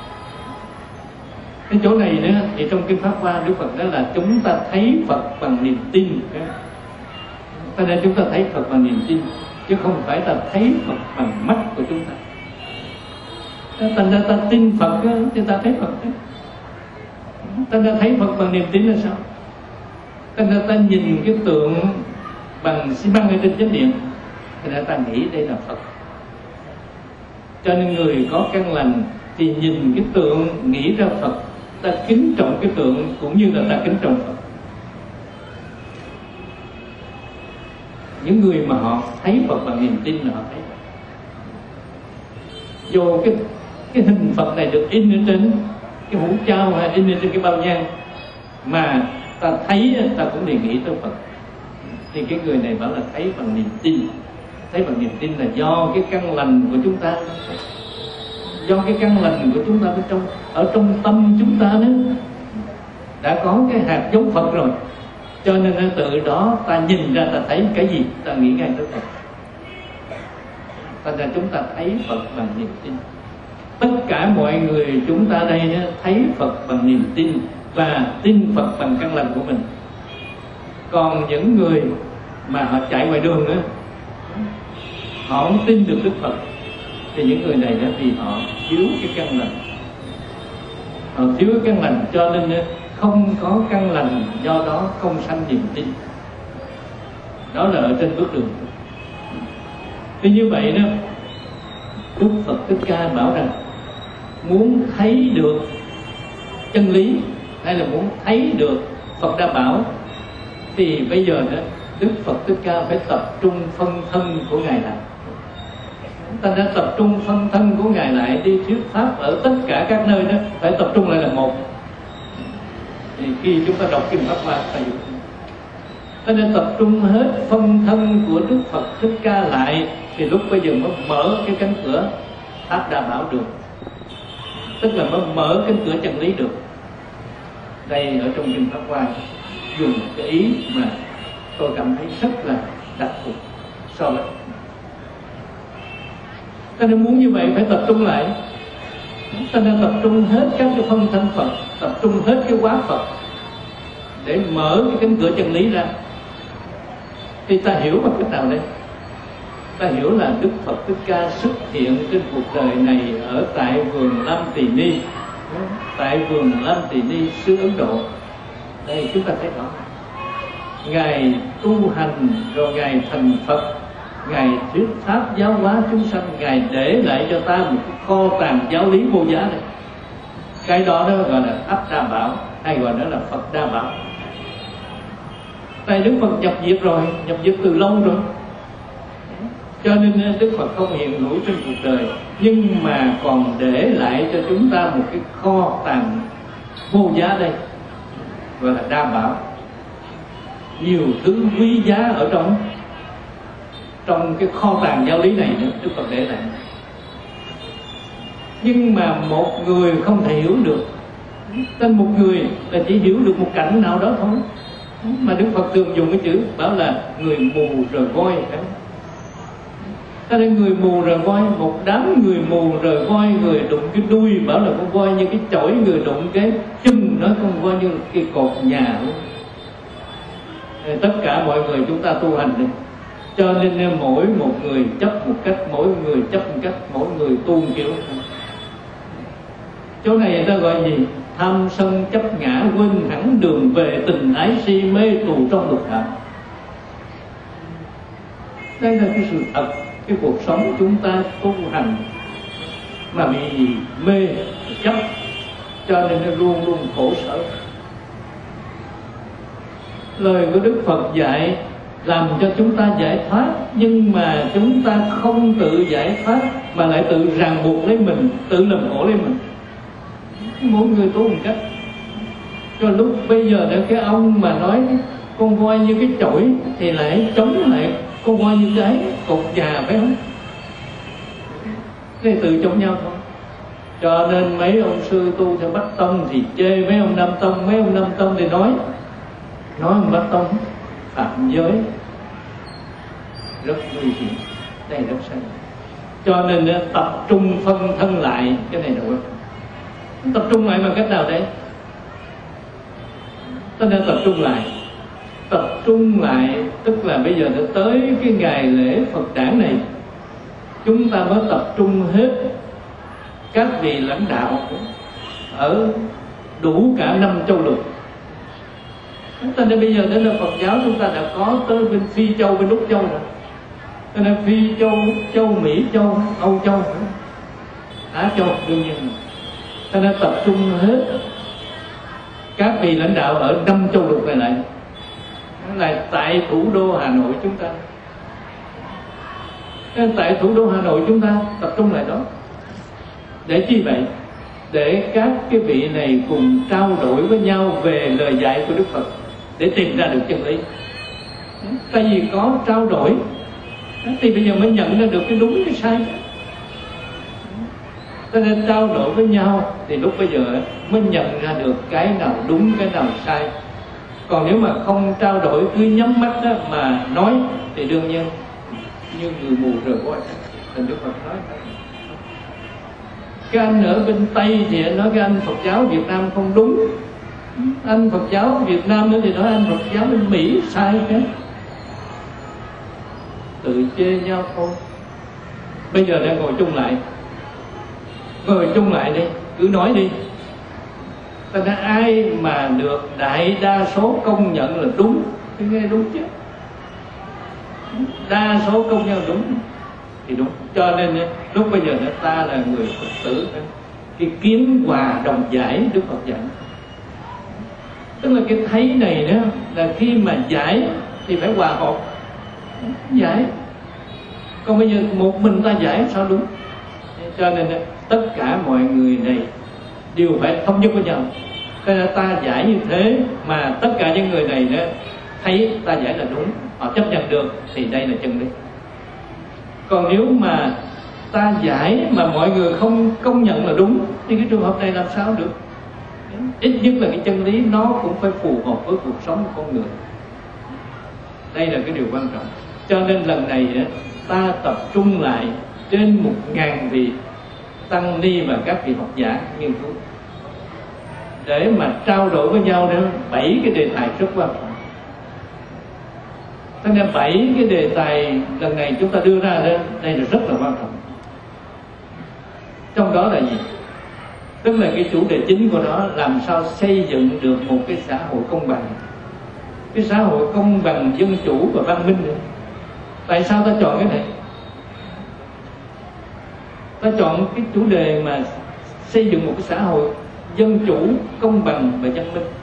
Cái chỗ này nữa thì trong Kinh Pháp Hoa Đức Phật nói là chúng ta thấy Phật bằng niềm tin. Cho nên chúng ta thấy Phật bằng niềm tin, chứ không phải ta thấy Phật bằng mắt của chúng ta. Thành ra ta tin Phật thì ta thấy Phật. Ta đã thấy Phật bằng niềm tin là sao? Thành ra ta nhìn cái tượng bằng xi măng ở trên chánh điện, thành ra ta nghĩ đây là Phật. Cho nên người có căn lành thì nhìn cái tượng nghĩ ra Phật, ta kính trọng cái tượng cũng như là ta kính trọng Phật. Những người mà họ thấy Phật bằng niềm tin là họ thấy Phật. Dù cái cái hình Phật này được in ở trên cái hũ trao hay in ở trên cái bao nhang, mà ta thấy ta cũng đề nghị tới Phật, thì cái người này bảo là thấy bằng niềm tin. Thấy bằng niềm tin là do cái căn lành của chúng ta, do cái căn lành của chúng ta bên trong, ở trong tâm chúng ta đó đã có cái hạt giống Phật rồi, cho nên từ đó ta nhìn ra ta thấy cái gì ta nghĩ ngay tới Phật. Thành ra chúng ta thấy Phật bằng niềm tin. Tất cả mọi người chúng ta đây thấy Phật bằng niềm tin và tin Phật bằng căn lành của mình. Còn những người mà họ chạy ngoài đường nữa, họ không tin được Đức Phật, thì những người này thì họ thiếu cái căn lành. Họ thiếu cái căn lành, cho nên không có căn lành, do đó không sanh niềm tin. Đó là ở trên bước đường. Thì như vậy đó, Đức Phật Thích Ca bảo rằng muốn thấy được chân lý hay là muốn thấy được Phật Đa Bảo, thì bây giờ đó Đức Phật Thích Ca phải tập trung phân thân của Ngài lại. Ta đã tập trung phân thân của Ngài lại, đi thuyết pháp ở tất cả các nơi đó phải tập trung lại là một. Thì khi chúng ta đọc Kinh Pháp Hoa ta dùng, Cho nên tập trung hết phân thân của Đức Phật Thích Ca lại, thì lúc bây giờ mới mở cái cánh cửa Tháp Đa Bảo được, tức là mới mở cánh cửa chân lý được. Đây ở trong kinh Pháp Hoa dùng cái ý mà tôi cảm thấy rất là đặc thù so với. Cho nên muốn như vậy phải tập trung lại. Ta nên tập trung hết các cái phân thân Phật, tập trung hết cái quá Phật để mở cái cánh cửa chân lý ra. Thì ta hiểu bằng cách nào đây? Ta hiểu là Đức Phật Thích Ca xuất hiện trên cuộc đời này ở tại vườn Lam Tỳ Ni, tại vườn Lam Tỳ Ni xứ Ấn Độ. Đây chúng ta thấy rõ, Ngài tu hành rồi Ngài thành Phật, Ngài thuyết pháp giáo hóa chúng sanh, Ngài để lại cho ta một cái kho tàng giáo lý vô giá này. Cái đó đó gọi là Tháp Đa Bảo, hay gọi đó là Phật Đa Bảo. Tại Đức Phật nhập diệt rồi, nhập diệt từ lâu rồi, cho nên Đức Phật không hiện hữu trên cuộc đời, nhưng mà còn để lại cho chúng ta một cái kho tàng vô giá đây, gọi là Đa Bảo. Nhiều thứ quý giá ở trong trong cái kho tàng giáo lý này nữa, Đức Phật để lại. Nhưng mà một người không thể hiểu được. Tên một người là chỉ hiểu được một cảnh nào đó thôi. Mà Đức Phật thường dùng cái chữ bảo là người mù rờ voi. Cho nên người mù rờ voi, một đám người mù rờ voi, người đụng cái đuôi bảo là con voi như cái chổi, người đụng cái chân nói con voi như cái cột nhà. Tất cả mọi người chúng ta tu hành đi, cho nên mỗi một người chấp một cách, mỗi người chấp một cách, mỗi người tu một kiểu. Chỗ này người ta gọi gì? Tham sân chấp ngã, quên hẳn đường về, tình ái si mê tù trong lục đạo. Đây là cái sự thật. Cái cuộc sống chúng ta tu hành mà bị mê, bị chấp, cho nên nó luôn luôn khổ sở. Lời của Đức Phật dạy làm cho chúng ta giải thoát, nhưng mà chúng ta không tự giải thoát mà lại tự ràng buộc lấy mình, tự làm khổ lấy mình. Mỗi người tu một cách. Cho lúc bây giờ đã cái ông mà nói con voi như cái chổi thì lại chống lại con voi như cái cột già, phải không? Thế tự chống nhau thôi. Cho nên mấy ông sư tu theo Bắc Tông thì chê mấy ông Nam Tông, mấy ông Nam Tông thì nói nói ông Bắc Tông phạm giới, rất nguy hiểm. Đây rất sai. Cho nên tập trung phân thân lại, cái này là quan trọng. Tập trung lại bằng cách nào đấy? Ta nên tập trung lại. Tập trung lại tức là bây giờ đã tới cái ngày lễ Phật đản này, chúng ta mới tập trung hết các vị lãnh đạo ở đủ cả năm châu lục. Cho nên bây giờ đến là Phật giáo chúng ta đã có tới bên Phi Châu, bên Úc Châu rồi. Cho nên Phi Châu, Châu Mỹ Châu, Âu Châu, Á Châu đương nhiên. Cho nên tập trung hết các vị lãnh đạo ở năm châu lục này lại, là tại thủ đô Hà Nội chúng ta. Tại thủ đô Hà Nội chúng ta tập trung lại đó. Để chi vậy? Để các cái vị này cùng trao đổi với nhau về lời dạy của Đức Phật, để tìm ra được chân lý. Tại vì có trao đổi thì bây giờ mới nhận ra được cái đúng cái sai. Cho nên trao đổi với nhau thì lúc bây giờ mới nhận ra được cái nào đúng, cái nào sai. Còn nếu mà không trao đổi, cứ nhắm mắt đó mà nói thì đương nhiên như người mù rờ voi. Thành Đức Phật nói cái anh ở bên Tây thì anh nói cái anh Phật giáo Việt Nam không đúng, anh Phật giáo Việt Nam nữa thì nói anh Phật giáo bên Mỹ sai hết. Tự chê nhau thôi. Bây giờ đang ngồi chung lại, ngồi chung lại đi, cứ nói đi. Ta nói ai mà được đại đa số công nhận là đúng thì nghe đúng chứ. Đa số công nhận đúng thì đúng. Cho nên lúc bây giờ ta là người Phật tử, cái kiến hòa đồng giải Đức Phật dạy. Tức là cái thấy này đó là khi mà giải thì phải hòa hợp giải. Còn bây giờ một mình ta giải sao đúng? Cho nên tất cả mọi người này đều phải thống nhất với nhau. Cho nên ta giải như thế mà tất cả những người này đó thấy ta giải là đúng, họ chấp nhận được thì đây là chân lý. Còn nếu mà ta giải mà mọi người không công nhận là đúng thì cái trường hợp này làm sao được? Ít nhất là cái chân lý nó cũng phải phù hợp với cuộc sống của con người. Đây là cái điều quan trọng. Cho nên lần này ta tập trung lại trên một ngàn vị tăng ni và các vị học giả nghiên cứu để mà trao đổi với nhau nữa bảy cái đề tài rất quan trọng. Cho nên bảy cái đề tài lần này chúng ta đưa ra đó, đây là rất là quan trọng. Trong đó là gì? Tức là cái chủ đề chính của nó làm sao xây dựng được một cái xã hội công bằng, cái xã hội công bằng, dân chủ và văn minh nữa. Tại sao ta chọn cái này? Ta chọn cái chủ đề mà xây dựng một cái xã hội dân chủ, công bằng và văn minh.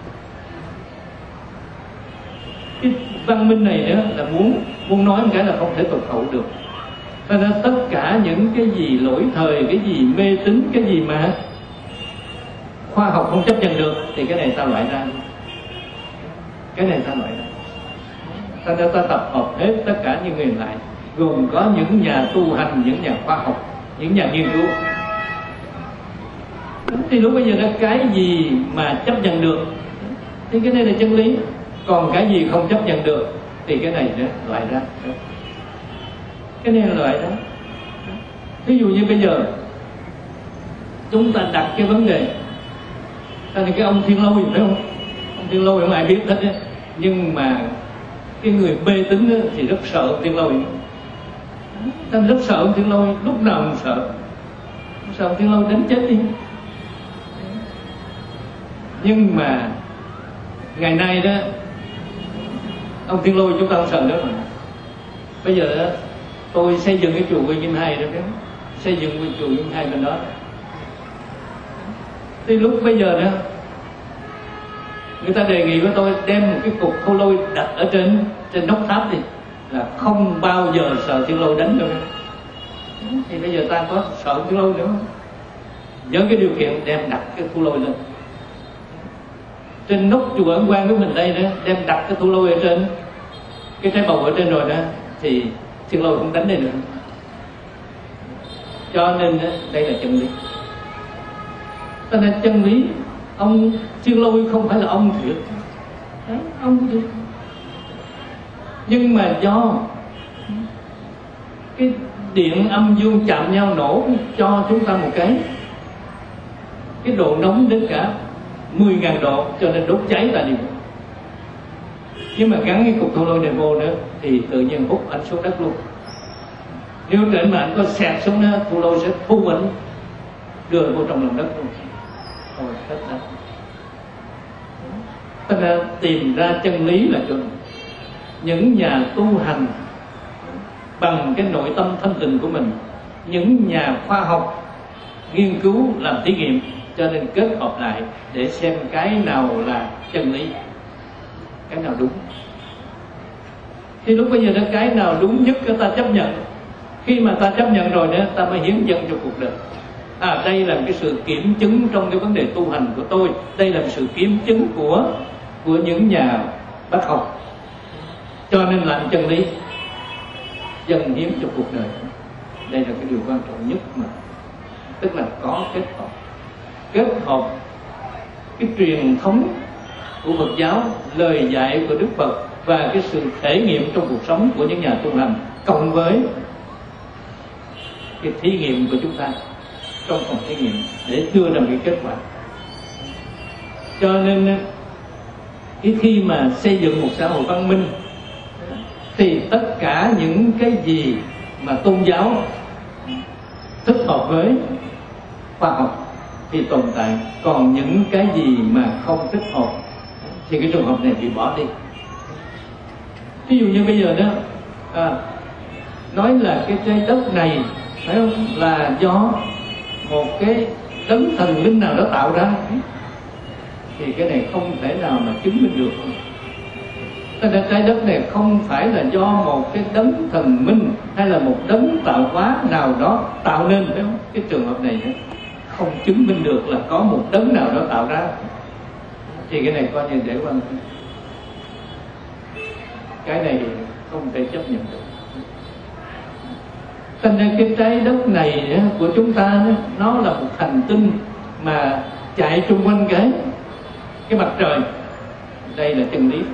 Cái văn minh này nữa là muốn muốn nói một cái là không thể tụt hậu được. Cho nên tất cả những cái gì lỗi thời, cái gì mê tín, cái gì mà khoa học không chấp nhận được thì cái này ta loại ra. Cái này ta loại ra. Cho nên ta tập hợp hết tất cả những người lại, gồm có những nhà tu hành, những nhà khoa học, những nhà nghiên cứu. Thì lúc bây giờ là cái gì mà chấp nhận được thì cái này là chân lý. Còn cái gì không chấp nhận được thì cái này đó loại ra. Cái này là loại ra. Ví dụ như bây giờ chúng ta đặt cái vấn đề, ta là cái ông Thiên Lôi phải không? Ông Thiên Lôi không ai biết hết á, nhưng mà cái người mê tín thì rất sợ ông Thiên Lôi. Ta rất sợ ông Thiên Lôi, lúc nào cũng sợ. Sợ ông Thiên Lôi đánh chết đi. Nhưng mà ngày nay đó, ông Thiên Lôi chúng ta không sợ nữa mà. Bây giờ đó, tôi xây dựng cái chùa Quy Nhơn hai đó, xây dựng cái chùa Quy Nhơn hai bên đó. Thì lúc bây giờ đó, người ta đề nghị với tôi đem một cái cục thô lôi đặt ở trên trên nóc tháp đi, là không bao giờ sợ Thiên Lôi đánh nữa. Thì bây giờ ta có sợ Thiên Lôi nữa không? Với cái điều kiện đem đặt cái thu lôi lên trên nóc chùa Ấn Quang của mình đây đó, đem đặt cái thu lôi ở trên cái trái bầu ở trên rồi đó, thì Thiên Lôi không đánh đây nữa. Cho nên đây là chân lý. Cho nên chân lý, ông Thiên Lôi không phải là ông thiệt, đấy, ông thiệt. Nhưng mà do cái điện âm dương chạm nhau nổ cho chúng ta một cái cái độ nóng đến cả mười ngàn độ, cho nên đốt cháy ta đi. Nhưng mà gắn cái cục thô lôi này vô nữa thì tự nhiên hút anh xuống đất luôn. Nếu trên mà anh có xẹt xuống đó, thô lôi sẽ thu anh đưa vô trong lòng đất luôn. Thôi hết đất. Ta đã tìm ra chân lý là chuẩn. Những nhà tu hành bằng cái nội tâm thanh tịnh của mình, những nhà khoa học nghiên cứu làm thí nghiệm, cho nên kết hợp lại để xem cái nào là chân lý, cái nào đúng. Thì lúc bây giờ đó, cái nào đúng nhất ta chấp nhận. Khi mà ta chấp nhận rồi đó, ta mới hiến dâng cho cuộc đời. À, đây là cái sự kiểm chứng trong cái vấn đề tu hành của tôi. Đây là sự kiểm chứng của của những nhà bác học. Cho nên làm chân lý, dâng hiến cho cuộc đời. Đây là cái điều quan trọng nhất mà, tức là có kết hợp, kết hợp cái truyền thống của Phật giáo, lời dạy của Đức Phật và cái sự thể nghiệm trong cuộc sống của những nhà tu hành, cộng với cái thí nghiệm của chúng ta trong phòng thí nghiệm để đưa ra cái kết quả. Cho nên cái khi mà xây dựng một xã hội văn minh thì tất cả những cái gì mà tôn giáo thích hợp với khoa học thì tồn tại, còn những cái gì mà không thích hợp thì cái trường hợp này bị bỏ đi. Ví dụ như bây giờ đó, à, nói là cái trái đất này phải không, là do một cái đấng thần linh nào đó tạo ra, thì cái này không thể nào mà chứng minh được. Nên là trái đất này không phải là do một cái đấng thần minh hay là một đấng tạo hóa nào đó tạo nên, phải không? Cái trường hợp này không chứng minh được là có một đấng nào đó tạo ra, thì cái này coi như để quan tâm. cái này không thể chấp nhận được. Cho nên cái trái đất này của chúng ta nó là một hành tinh mà chạy xung quanh cái cái mặt trời. Đây là chân lý.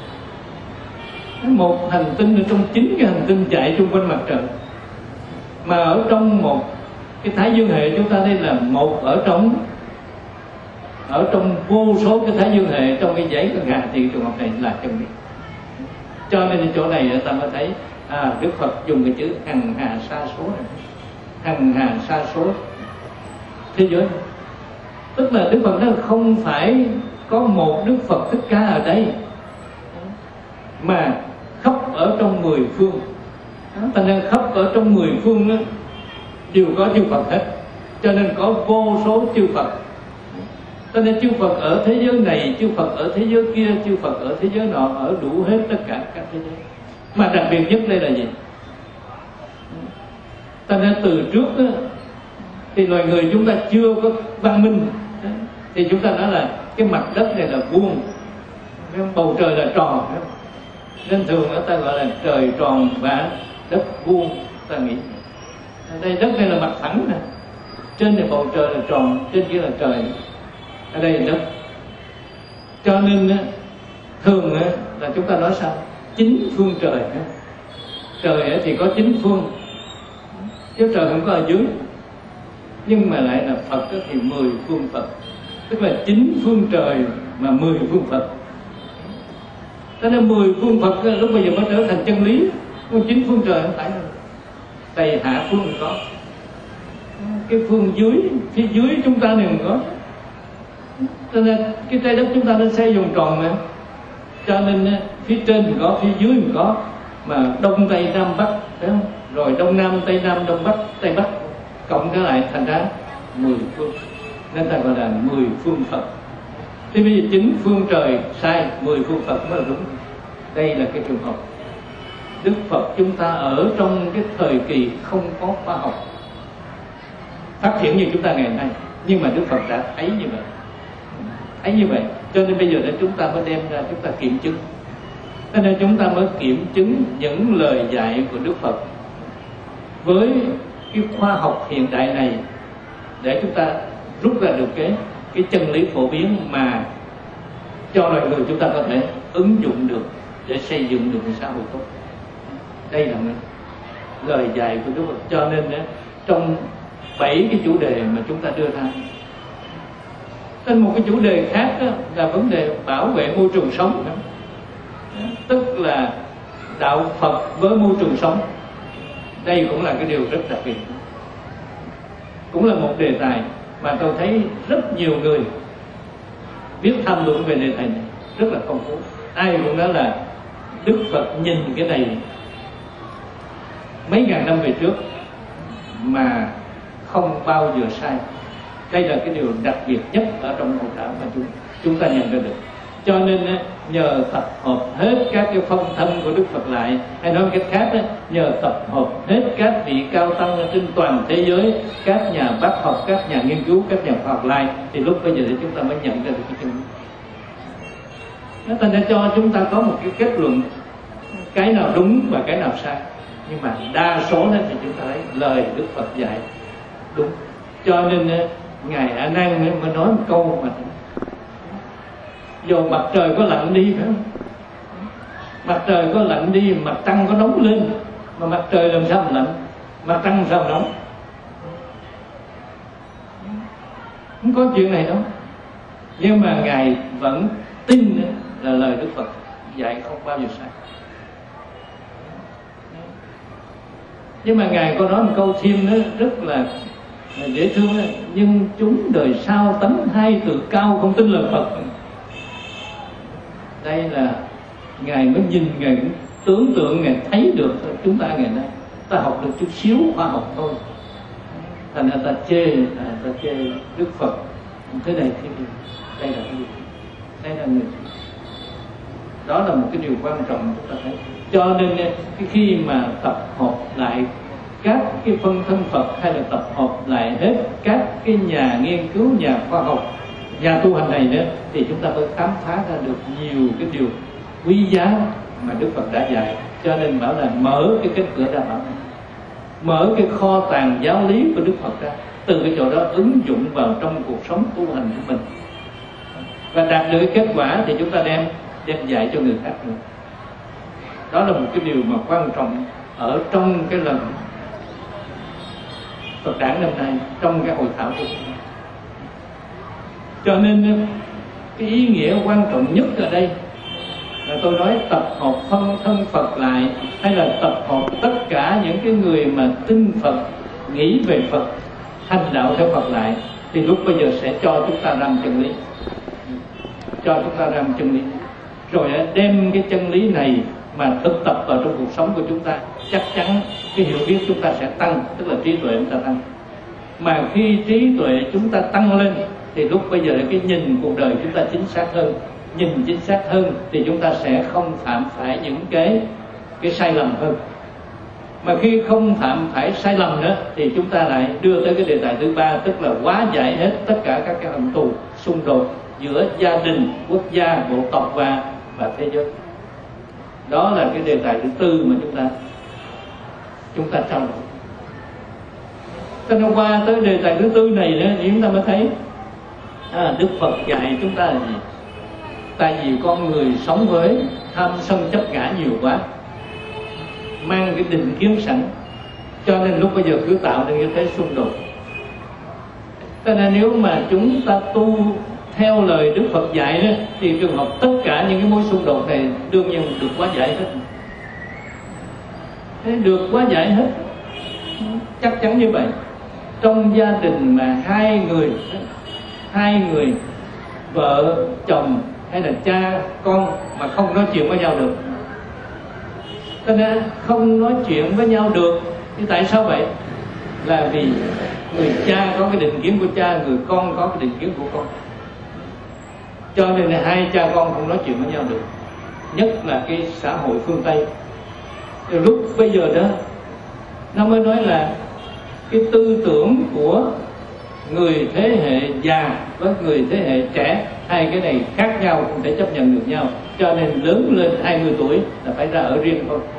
Một hành tinh ở trong chín cái hành tinh chạy xung quanh mặt trời, mà ở trong một cái thái dương hệ chúng ta đây là một ở trong ở trong vô số cái thái dương hệ trong cái dãy con gà, thì trường hợp này là chân lý. Cho nên chỗ này ta mới thấy à, Đức Phật dùng cái chữ hằng hà sa số này, hằng hà sa số thế giới, tức là Đức Phật nó không phải có một Đức Phật Thích Ca ở đây, mà khắp ở trong mười phương. Thành ra khắp ở trong mười phương đó, đều có chư Phật hết, cho nên có vô số chư Phật. Cho nên chư Phật ở thế giới này, chư Phật ở thế giới kia, chư Phật ở thế giới nọ, ở đủ hết tất cả các thế giới. Mà đặc biệt nhất đây là gì? Cho nên từ trước đó, thì loài người chúng ta chưa có văn minh, thì chúng ta nói là cái mặt đất này là vuông, bầu trời là tròn, nên thường người ta gọi là trời tròn và đất vuông. Ta nghĩ đây đất này là mặt phẳng nè, trên này bầu trời là tròn, trên kia là trời, ở đây là đất. Cho nên thường là chúng ta nói sao? Chín phương trời. Trời thì có chín phương, chứ trời không có ở dưới. Nhưng mà lại là Phật thì mười phương Phật, tức là chín phương trời mà mười phương Phật. Cho nên mười phương Phật lúc bây giờ mới trở thành chân lý. Còn chín phương trời không phải đâu. Tây hạ phương có, cái phương dưới, phía dưới chúng ta này có. Cho nên cái trái đất chúng ta nó xây vòng tròn mà, cho nên phía trên mình có, phía dưới mình có, mà đông tây nam bắc, phải không? Rồi đông nam tây nam, đông bắc tây bắc, cộng cái lại thành ra mười phương, nên ta gọi là mười phương Phật. Thế bây giờ chín phương trời sai, mười phương Phật mới là đúng. Đây là cái trường hợp Đức Phật chúng ta ở trong cái thời kỳ không có khoa học phát triển như chúng ta ngày nay, nhưng mà Đức Phật đã thấy như vậy, thấy như vậy, cho nên bây giờ để chúng ta mới đem ra chúng ta kiểm chứng. Cho nên chúng ta mới kiểm chứng những lời dạy của Đức Phật với cái khoa học hiện đại này, để chúng ta rút ra được cái cái chân lý phổ biến mà cho loài người chúng ta có thể ứng dụng được để xây dựng được một xã hội tốt. Đây là lời dạy của Đức Phật. Cho nên trong bảy cái chủ đề mà chúng ta đưa ra, trên một cái chủ đề khác đó, là vấn đề bảo vệ môi trường sống đó. Tức là đạo Phật với môi trường sống. Đây cũng là cái điều rất đặc biệt, cũng là một đề tài mà tôi thấy rất nhiều người viết tham luận về đề tài này rất là phong phú. Ai cũng nói là Đức Phật nhìn cái này mấy ngàn năm về trước mà không bao giờ sai. Đây là cái điều đặc biệt nhất ở trong hội thảo mà chúng chúng ta nhận ra được. Cho nên nhờ tập hợp hết các cái phong thân của Đức Phật lại, hay nói cách khác nhờ tập hợp hết các vị cao tăng trên toàn thế giới, các nhà bác học, các nhà nghiên cứu, các nhà khoa học lại, thì lúc bây giờ thì chúng ta mới nhận ra được cái chân lý. Nó thành ra cho chúng ta có một cái kết luận, cái nào đúng và cái nào sai. Nhưng mà đa số thì chúng ta thấy lời Đức Phật dạy đúng. Cho nên Ngài A Nan mới nói một câu mà dù mặt trời có lạnh đi, phải không? Mặt trời có lạnh đi, mặt trăng có nóng lên, mà mặt trời làm sao mà lạnh, mặt trăng làm sao mà nóng? Không có chuyện này đâu. Nhưng mà Ngài vẫn tin là lời Đức Phật dạy không bao giờ sai. Nhưng mà Ngài có nói một câu thêm nữa rất là dễ thương đó. Nhưng chúng đời sau tánh hai tự cao, không tin lời Phật. Đây là Ngài mới nhìn, Ngài cũng tưởng tượng, Ngài thấy được chúng ta ngày nay ta học được chút xíu khoa học thôi, thành ra ta chê, à, ta chê Đức Phật thế này thế kia. Đây là cái gì? Đây là người. Đó là một cái điều quan trọng chúng ta thấy. Cho nên cái khi mà tập hợp lại các cái phân thân Phật, hay là tập hợp lại hết các cái nhà nghiên cứu, nhà khoa học, nhà tu hành này nữa, thì chúng ta mới khám phá ra được nhiều cái điều quý giá mà Đức Phật đã dạy. Cho nên bảo là mở cái cánh cửa đa bảo này, mở cái kho tàng giáo lý của Đức Phật ra, từ cái chỗ đó ứng dụng vào trong cuộc sống tu hành của mình, và đạt được cái kết quả thì chúng ta đem đem dạy cho người khác nữa. Đó là một cái điều mà quan trọng ở trong cái lần Phật đản năm nay, trong cái hội thảo của chúng ta. Cho nên cái ý nghĩa quan trọng nhất ở đây là tôi nói tập hợp thân thân Phật lại, hay là tập hợp tất cả những cái người mà tin Phật, nghĩ về Phật, hành đạo theo Phật lại, thì lúc bây giờ sẽ cho chúng ta răng chân lý, cho chúng ta răng chân lý, rồi đem cái chân lý này mà thực tập vào trong cuộc sống của chúng ta, chắc chắn cái hiểu biết chúng ta sẽ tăng, tức là trí tuệ chúng ta tăng. Mà khi trí tuệ chúng ta tăng lên thì lúc bây giờ là cái nhìn cuộc đời chúng ta chính xác hơn, nhìn chính xác hơn thì chúng ta sẽ không phạm phải những cái cái sai lầm hơn. Mà khi không phạm phải sai lầm nữa thì chúng ta lại đưa tới cái đề tài thứ ba, tức là hóa giải hết tất cả các cái hận thù, xung đột giữa gia đình, quốc gia, bộ tộc và và thế giới. Đó là cái đề tài thứ tư mà chúng ta chúng ta trao đổi. Cho nên qua tới đề tài thứ tư này nữa thì chúng ta mới thấy à, Đức Phật dạy chúng ta là gì? Tại vì con người sống với tham sân chấp ngã nhiều quá, mang cái định kiến sẵn, cho nên lúc bây giờ cứ tạo nên như thế xung đột. Cho nên nếu mà chúng ta tu theo lời Đức Phật dạy đó, thì trường hợp tất cả những cái mối xung đột này đương nhiên được hóa giải hết. Thế được hóa giải hết, chắc chắn như vậy. Trong gia đình mà hai người hai người vợ chồng hay là cha con mà không nói chuyện với nhau được, cho nên không nói chuyện với nhau được thì tại sao vậy? Là vì người cha có cái định kiến của cha, người con có cái định kiến của con, cho nên là hai cha con không nói chuyện với nhau được. Nhất là cái xã hội phương Tây từ lúc bây giờ đó, nó mới nói là cái tư tưởng của người thế hệ già với người thế hệ trẻ, hai cái này khác nhau, không thể chấp nhận được nhau, cho nên lớn lên hai mươi tuổi là phải ra ở riêng thôi.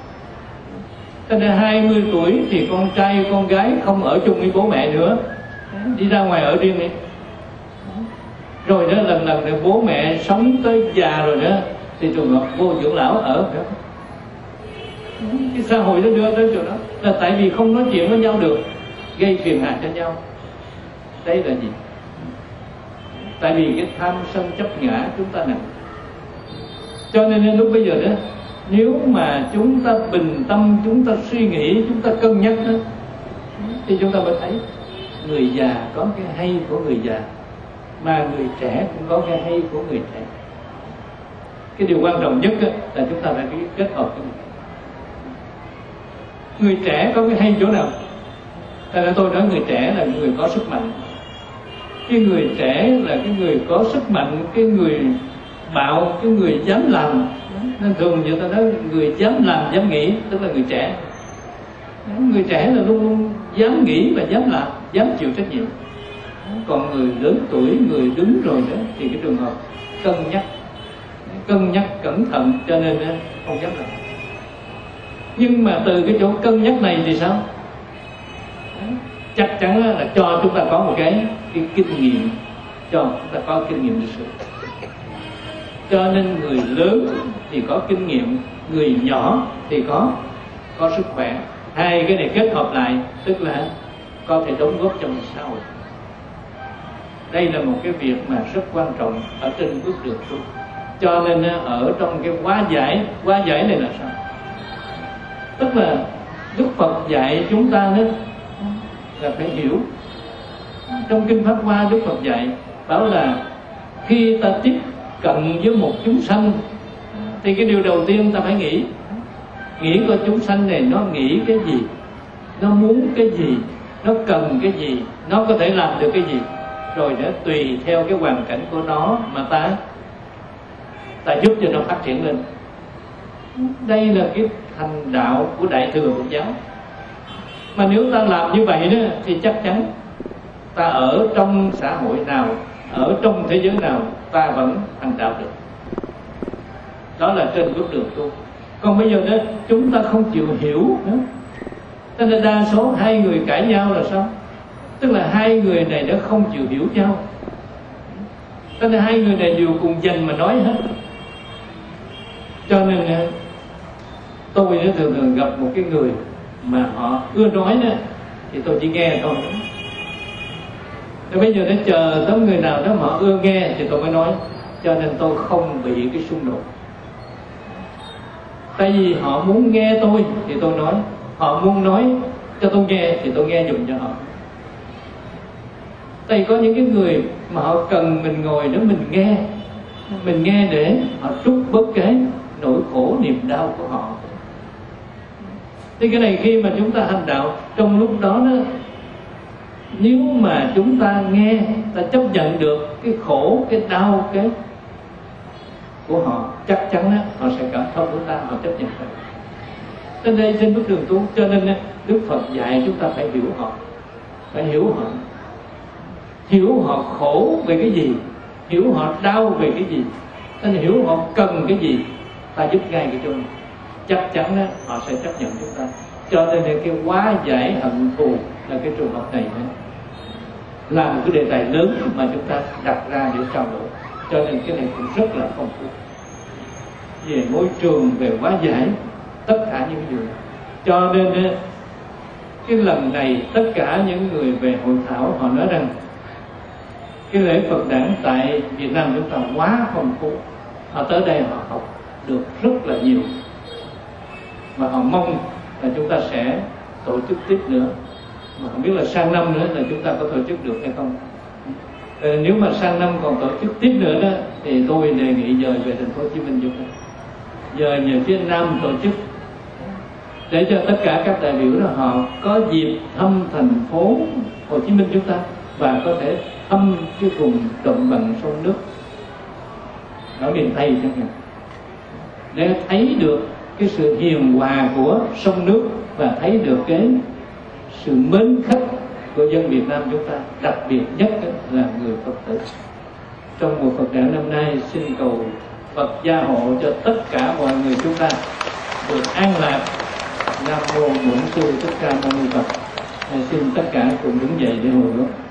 Cho nên hai mươi tuổi thì con trai con gái không ở chung với bố mẹ nữa, đi ra ngoài ở riêng đi. Rồi đó lần lần này bố mẹ sống tới già rồi đó thì trường hợp vô dưỡng lão ở đó. Cái xã hội nó đưa tới chỗ đó là tại vì không nói chuyện với nhau được, gây phiền hà cho nhau. Đây là gì? Tại vì cái tham sân chấp ngã chúng ta nặng. Cho nên đến lúc bây giờ đó, nếu mà chúng ta bình tâm, chúng ta suy nghĩ, chúng ta cân nhắc đó, thì chúng ta mới thấy người già có cái hay của người già, mà người trẻ cũng có cái hay của người trẻ. Cái điều quan trọng nhất là chúng ta phải kết hợp với người. Người trẻ có cái hay chỗ nào? Tại vì tôi nói người trẻ là người có sức mạnh. Cái người trẻ là cái người có sức mạnh, cái người bạo, cái người dám làm. Nên thường người ta nói người dám làm, dám nghĩ, tức là người trẻ. Người trẻ là luôn luôn dám nghĩ và dám làm, dám chịu trách nhiệm. Còn người lớn tuổi, người đứng rồi đó thì cái trường hợp cân nhắc, cân nhắc cẩn thận, cho nên không dám làm. Nhưng mà từ cái chỗ cân nhắc này thì sao? Chắc chắn là cho chúng ta có một cái, cái kinh nghiệm, cho chúng ta có kinh nghiệm lịch sử. Cho nên người lớn thì có kinh nghiệm, người nhỏ thì có có sức khỏe. Hai cái này kết hợp lại tức là có thể đóng góp cho một xã hội. Đây là một cái việc mà rất quan trọng ở trên bước đường tu. Cho nên ở trong cái hóa giải, hóa giải này là sao? Tức là Đức Phật dạy chúng ta đó là phải hiểu. Trong Kinh Pháp Hoa, Đức Phật dạy bảo là khi ta tiếp cận với một chúng sanh thì cái điều đầu tiên ta phải nghĩ, nghĩ coi chúng sanh này nó nghĩ cái gì, nó muốn cái gì, nó cần cái gì, nó có thể làm được cái gì, rồi để tùy theo cái hoàn cảnh của nó mà ta ta giúp cho nó phát triển lên. Đây là cái thành đạo của Đại thừa Phật giáo. Mà nếu ta làm như vậy đó thì chắc chắn ta ở trong xã hội nào, ở trong thế giới nào ta vẫn thành đạo được. Đó là trên bước đường tu. Còn bây giờ đó chúng ta không chịu hiểu nữa, cho nên đa số hai người cãi nhau là sao? Tức là hai người này đã không chịu hiểu nhau, cho nên hai người này đều cùng dành mà nói hết. Cho nên tôi đã thường thường gặp một cái người mà họ ưa nói đó, thì tôi chỉ nghe thôi. Rồi bây giờ để chờ tới người nào đó mà họ ưa nghe thì tôi mới nói. Cho nên tôi không bị cái xung đột. Tại vì họ muốn nghe tôi thì tôi nói, họ muốn nói cho tôi nghe thì tôi nghe dùm cho họ. Tại vì có những cái người mà họ cần mình ngồi đó mình nghe, mình nghe để họ trút bớt cái nỗi khổ niềm đau của họ. Thì cái này khi mà chúng ta hành đạo, trong lúc đó đó, nếu mà chúng ta nghe, ta chấp nhận được cái khổ, cái đau, cái của họ, chắc chắn đó, họ sẽ cảm thông của ta, họ chấp nhận được. Trên đây trên bước đường tu, cho nên Đức Phật dạy chúng ta phải hiểu họ, phải hiểu họ, hiểu họ khổ về cái gì, hiểu họ đau về cái gì, nên hiểu họ cần cái gì, ta giúp ngay cái chỗ này. Chắc chắn đó, họ sẽ chấp nhận chúng ta. Cho nên cái hóa giải hận thù là cái trường hợp này nữa, là một cái đề tài lớn mà chúng ta đặt ra để trao đổi. Cho nên cái này cũng rất là phong phú về môi trường, về hóa giải tất cả những điều. Cho nên cái lần này tất cả những người về hội thảo họ nói rằng cái lễ Phật đản tại Việt Nam chúng ta quá phong phú. Họ tới đây họ học được rất là nhiều, và họ mong là chúng ta sẽ tổ chức tiếp nữa. Mà không biết là sang năm nữa là chúng ta có tổ chức được hay không. Ờ, nếu mà sang năm còn tổ chức tiếp nữa đó thì tôi đề nghị dời về thành phố Hồ Chí Minh giúp đó. Dời về phía Nam tổ chức để cho tất cả các đại biểu đó họ có dịp thăm thành phố Hồ Chí Minh chúng ta, và có thể thăm cái vùng đồng bằng sông nước ở miền Tây chẳng hạn, để thấy được cái sự hiền hòa của sông nước và thấy được cái sự mến khách của dân Việt Nam chúng ta, đặc biệt nhất là người Phật tử. Trong mùa Phật đản năm nay, xin cầu Phật gia hộ cho tất cả mọi người chúng ta được an lạc. Nam mô Bổn Sư Thích Ca Mâu Ni Phật. Xin tất cả cùng đứng dậy để hồi hướng.